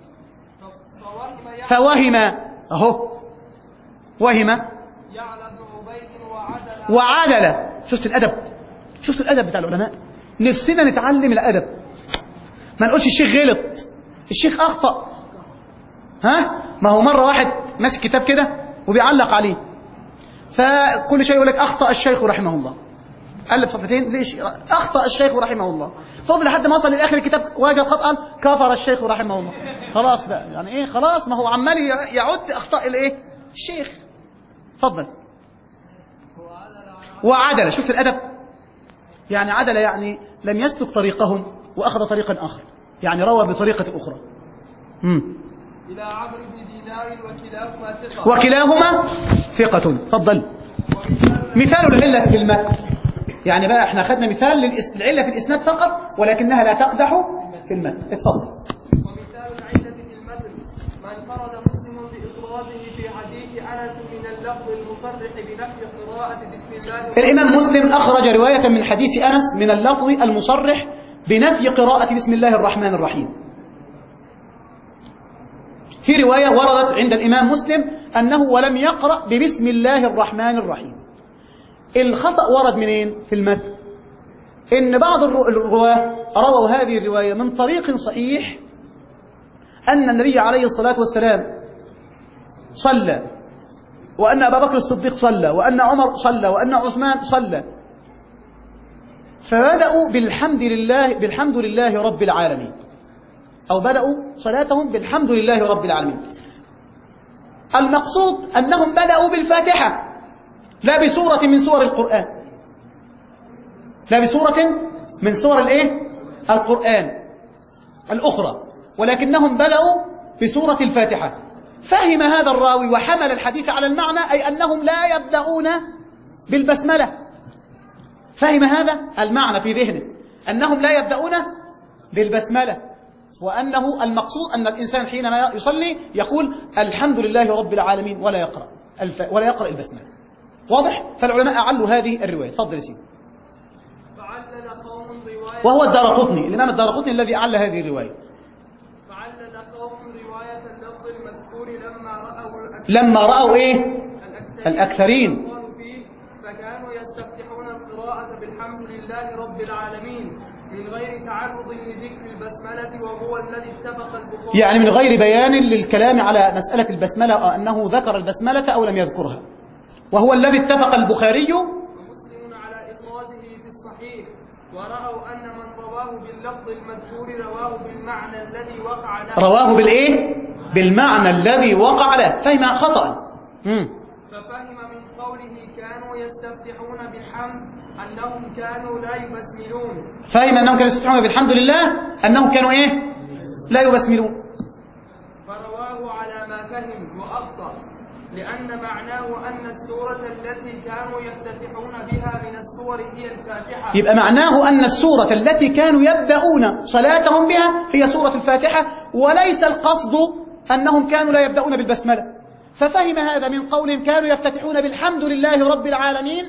فوهم أهو وهم يعلى بن عبيد وعدل وعدل. شفت الأدب؟ شفت الأدب بتاع العلماء؟ نفسنا نتعلم الأدب، ما نقولش الشيخ غلط، الشيخ أخطأ. ها؟ ما هو مرة واحد ماسك كتاب كده وبيعلق عليه، فكل شيء يقول لك أخطأ الشيخ رحمه الله، ألف صفحتين ليش أخطأ الشيخ رحمه الله، فضل لحد ما وصل للآخر الكتاب وجد خطأ كفر الشيخ رحمه الله. خلاص بقى يعني إيه؟ خلاص ما هو عمال يعد أخطاء الإيه؟ الشيخ. فضل. وعدل. شفت الأدب؟ يعني عدل يعني لم يسلك طريقهم وأخذ طريقا آخر، يعني روى بطريقة أخرى. امم إلى عمرو بن دينار وكلاهما ثقة وكلاهما ثقة. تفضل. مثال العلة في المتن، يعني بقى احنا أخذنا مثال للعلة في الإسناد فقط ولكنها لا تقدح في المتن. اتفضل. ومثال العلة في المتن ما انفرد مسلم بإفراده في حديث أنس من اللفظ المصرح بنفي قراءة بسم الله. الإمام مسلم أخرج رواية من حديث أنس من اللفظ المصرح بنفي قراءة بسم الله الرحمن الرحيم. في رواية وردت عند الإمام مسلم أنه ولم يقرأ ببسم الله الرحمن الرحيم. الخطأ ورد منين في المتن؟ إن بعض الرواة رووا هذه الرواية من طريق صحيح أن النبي عليه الصلاة والسلام صلى، وأن أبا بكر الصديق صلى، وأن عمر صلى، وأن عثمان صلى، فبدأوا بالحمد لله بالحمد لله رب العالمين، أو بدأوا صلاتهم بالحمد لله رب العالمين. المقصود أنهم بدأوا بالفاتحة لا بسورة من سور القرآن، لا بسورة من سور الإيه؟ القرآن الأخرى، ولكنهم بدأوا بسورة الفاتحة. فهم هذا الراوي وحمل الحديث على المعنى، أي أنهم لا يبدأون بالبسملة. فهم هذا المعنى في ذهنه أنهم لا يبدأون بالبسملة، وأنه المقصود أن الإنسان حينما يصلي يقول الحمد لله رب العالمين ولا يقرأ الف... ولا يقرأ البسملة. واضح؟ فالعلماء أعلوا هذه الرواية. تفضل يا سيدي. فعلل قوم رواية وهو الدارقطني، الإمام الدارقطني الذي أعل هذه الرواية. فعلل قوم رواية اللفظ المذكور لما رأوا لما رأوا إيه؟ الأكثرين. فكانوا يستفتحون القراءة بالحمد لله رب العالمين من غير تعرض لذكر البسملة وهو الذي اتفق البخاري. يعني من غير بيان للكلام على مسألة البسملة أنه ذكر البسملة أو لم يذكرها، وهو الذي اتفق البخاري ومسلم على إخراجه في الصحيح، ورأوا أن من رواه باللفظ المذكور رواه بالمعنى الذي وقع له. رواه بالإيه؟ بالمعنى الذي وقع له، فهم خطأ. مم. ففهم من قوله كانوا يستفتحون بالحمد أنهم كانوا لا يبسملون. فهم أنهم كانوا يستفتحون بالحمد لله أنهم كانوا إيه؟ لا يبسملون. فرواه على ما فهم وأخطأ، لأن معناه أن السورة التي كانوا يفتتحون بها من السور هي الفاتحة. يبقى معناه أن السورة التي كانوا يبدأون صلاتهم بها هي سورة الفاتحة، وليس القصد أنهم كانوا لا يبدأون بالبسملة. ففهم هذا من قولهم كانوا يفتتحون بالحمد لله رب العالمين،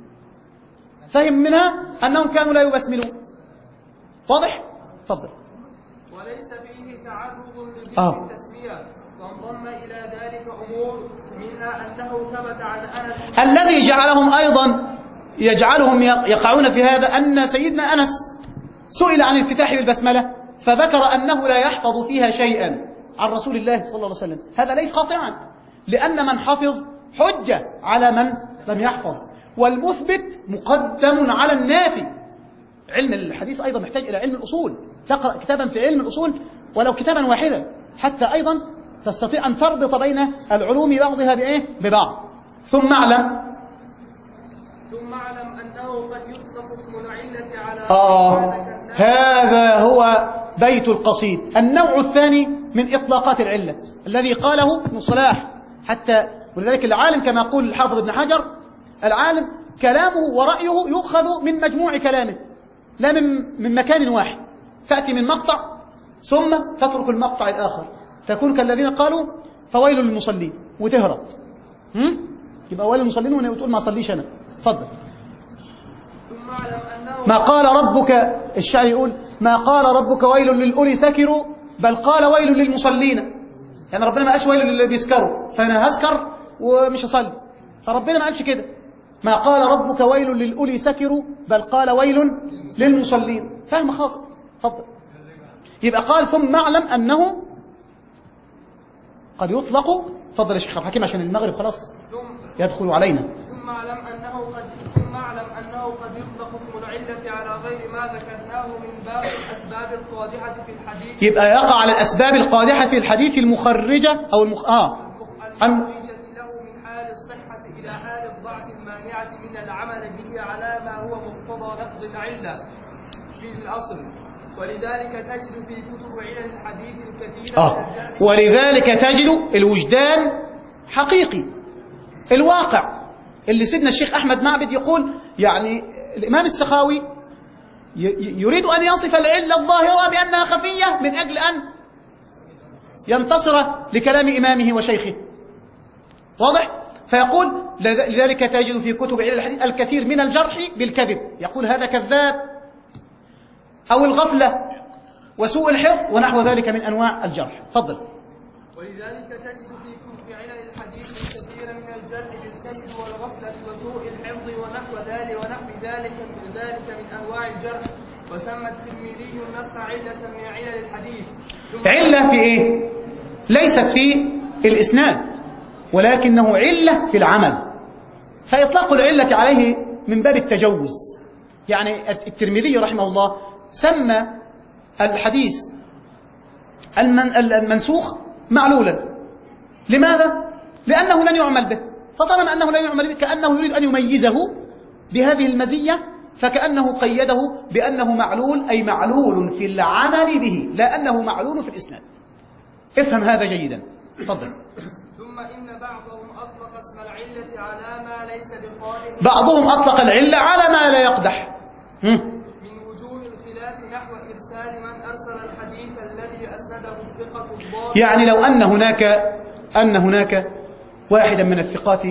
فهم منها أنهم كانوا لا يبسملون. واضح؟ تفضل. وليس فيه تعرض لذكر آه. التسمية، وانضم إلى ذلك أمور منها أنه ثبت عن أنس. الذي جعلهم أيضا يجعلهم يقعون في هذا أن سيدنا أنس سئل عن الافتتاح بالبسملة فذكر أنه لا يحفظ فيها شيئا عن رسول الله صلى الله عليه وسلم. هذا ليس قاطعا، لأن من حفظ حجة على من لم يحفظ، والمثبت مقدم على النافي. علم الحديث أيضا محتاج إلى علم الأصول، تقرأ كتابا في علم الأصول ولو كتابا واحدا حتى أيضا تستطيع أن تربط بين العلوم بعضها بإيه؟ ببعض. ثم اعلم ثم اعلم أنه قد يطلق اسم العلة على آه هذا هو بيت القصيد، النوع الثاني من إطلاقات العلة الذي قاله ابن صلاح. حتى ولذلك العالم كما يقول الحافظ ابن حجر، العالم كلامه ورأيه يؤخذ من مجموع كلامه لا من من مكان واحد. تأتي من مقطع ثم تترك المقطع الآخر، تكون كالذين قالوا فويل للمصلين وتهرب. يبقى ويل للمصلين وتقول ما صليش أنا. تفضل. ما قال ربك، الشاعر يقول ما قال ربك ويل للأولي سكروا بل قال ويل للمصلين. يعني ربنا ما قالش ويل للي بيسكروا فأنا هسكر ومش هصلي، فربنا ما قالش كده. ما قال ربك ويل للأولي سكروا بل قال ويل للمصلين. فهم خاطئ. تفضل. يبقى قال ثم اعلم أنه قد يطلق. تفضل يا شيخ عبد الحكيم عشان المغرب خلاص يدخل علينا. ثم اعلم أنه قد ثم اعلم أنه قد يطلق اسم العلة على غير ما ذكرناه من باب الأسباب القادحة في الحديث. يبقى يقع على الأسباب القادحة في الحديث المخرجة أو المخ... آه المخرجة له من حال الصحة إلى حال الضعف المانعة من العمل به على ما هو مقتضى لفظ العلة في الأصل. ولذلك تجد في كتب علل الحديث الكثيرة آه. ولذلك تجد الوجدان حقيقي الواقع اللي سيدنا الشيخ أحمد معبد يقول، يعني الإمام السخاوي يريد أن يصف العلة الظاهرة بأنها خفية من أجل أن ينتصر لكلام إمامه وشيخه. واضح؟ فيقول لذلك تجد في كتب علل الحديث الكثير من الجرح بالكذب، يقول هذا كذاب، أو الغفلة وسوء الحفظ ونحو ذلك من أنواع الجرح. تفضل. ولذلك تجد في كتب علل الحديث الكثير من الجرح بالكذب والغفلة وسوء الحفظ ونحو ذلك ونحو ذلك من ذلك من أنواع الجرح. وسمى الترمذي النص علة من علل الحديث. علة في إيه؟ ليست في الإسناد ولكنه علة في العمل، فإطلاق العلة عليه من باب التجوز. يعني الترمذي رحمه الله سمى الحديث المنسوخ معلولا. لماذا؟ لأنه لن يعمل به، فطالما أنه لن يعمل به كأنه يريد أن يميزه بهذه المزية، فكأنه قيده بأنه معلول، أي معلول في العمل به لا أنه معلول في الإسناد. افهم هذا جيدا. تفضل. ثم إن بعضهم أطلق اسم العلة على ما ليس بقادح. بعضهم أطلق العلة على ما لا يقدح من وجوه الخلاف نحو إرسال من أرسل الحديث الذي أسنده الثقة الضابط. يعني لو أن هناك أن هناك واحدا من الثقات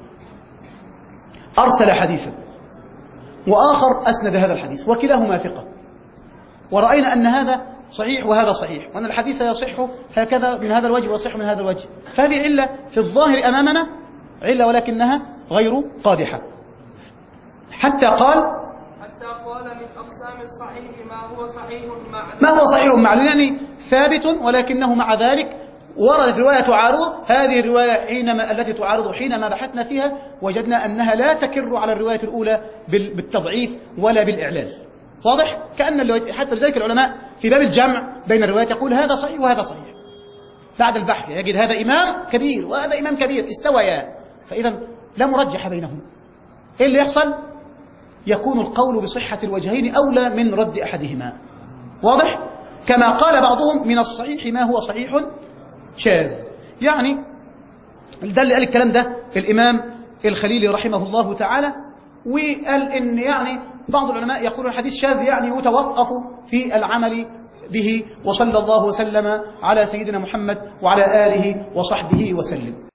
أرسل حديثا وآخر أسند هذا الحديث وكلاهما ثقة، ورأينا أن هذا صحيح وهذا صحيح، وأن الحديث يصح هكذا من هذا الوجه ويصح من هذا الوجه، فهذه علة في الظاهر أمامنا علة ولكنها غير قادحة. حتى قال حتى قال من أقسام الصحيح ما هو صحيح معلول ما هو صحيح معلول، يعني ثابت ولكنه مع ذلك وردت رواية تعارضه. هذه الرواية حينما التي تعارضه حينما بحثنا فيها وجدنا أنها لا تكر على الرواية الأولى بالتضعيف ولا بالإعلال. واضح؟ كأن حتى لذلك العلماء في باب الجمع بين الروايات يقول هذا صحيح وهذا صحيح بعد البحث، يجد هذا إمام كبير وهذا إمام كبير استويا، فإذا لا مرجح بينهم. إيه اللي يحصل؟ يكون القول بصحة الوجهين أولى من رد أحدهما. واضح؟ كما قال بعضهم من الصحيح ما هو صحيح شاذ. يعني ده اللي قال الكلام ده الإمام الخليلي رحمه الله تعالى، وقال إن يعني بعض العلماء يقولون الحديث شاذ يعني يتوقف في العمل به. وصلى الله وسلم على سيدنا محمد وعلى آله وصحبه وسلم.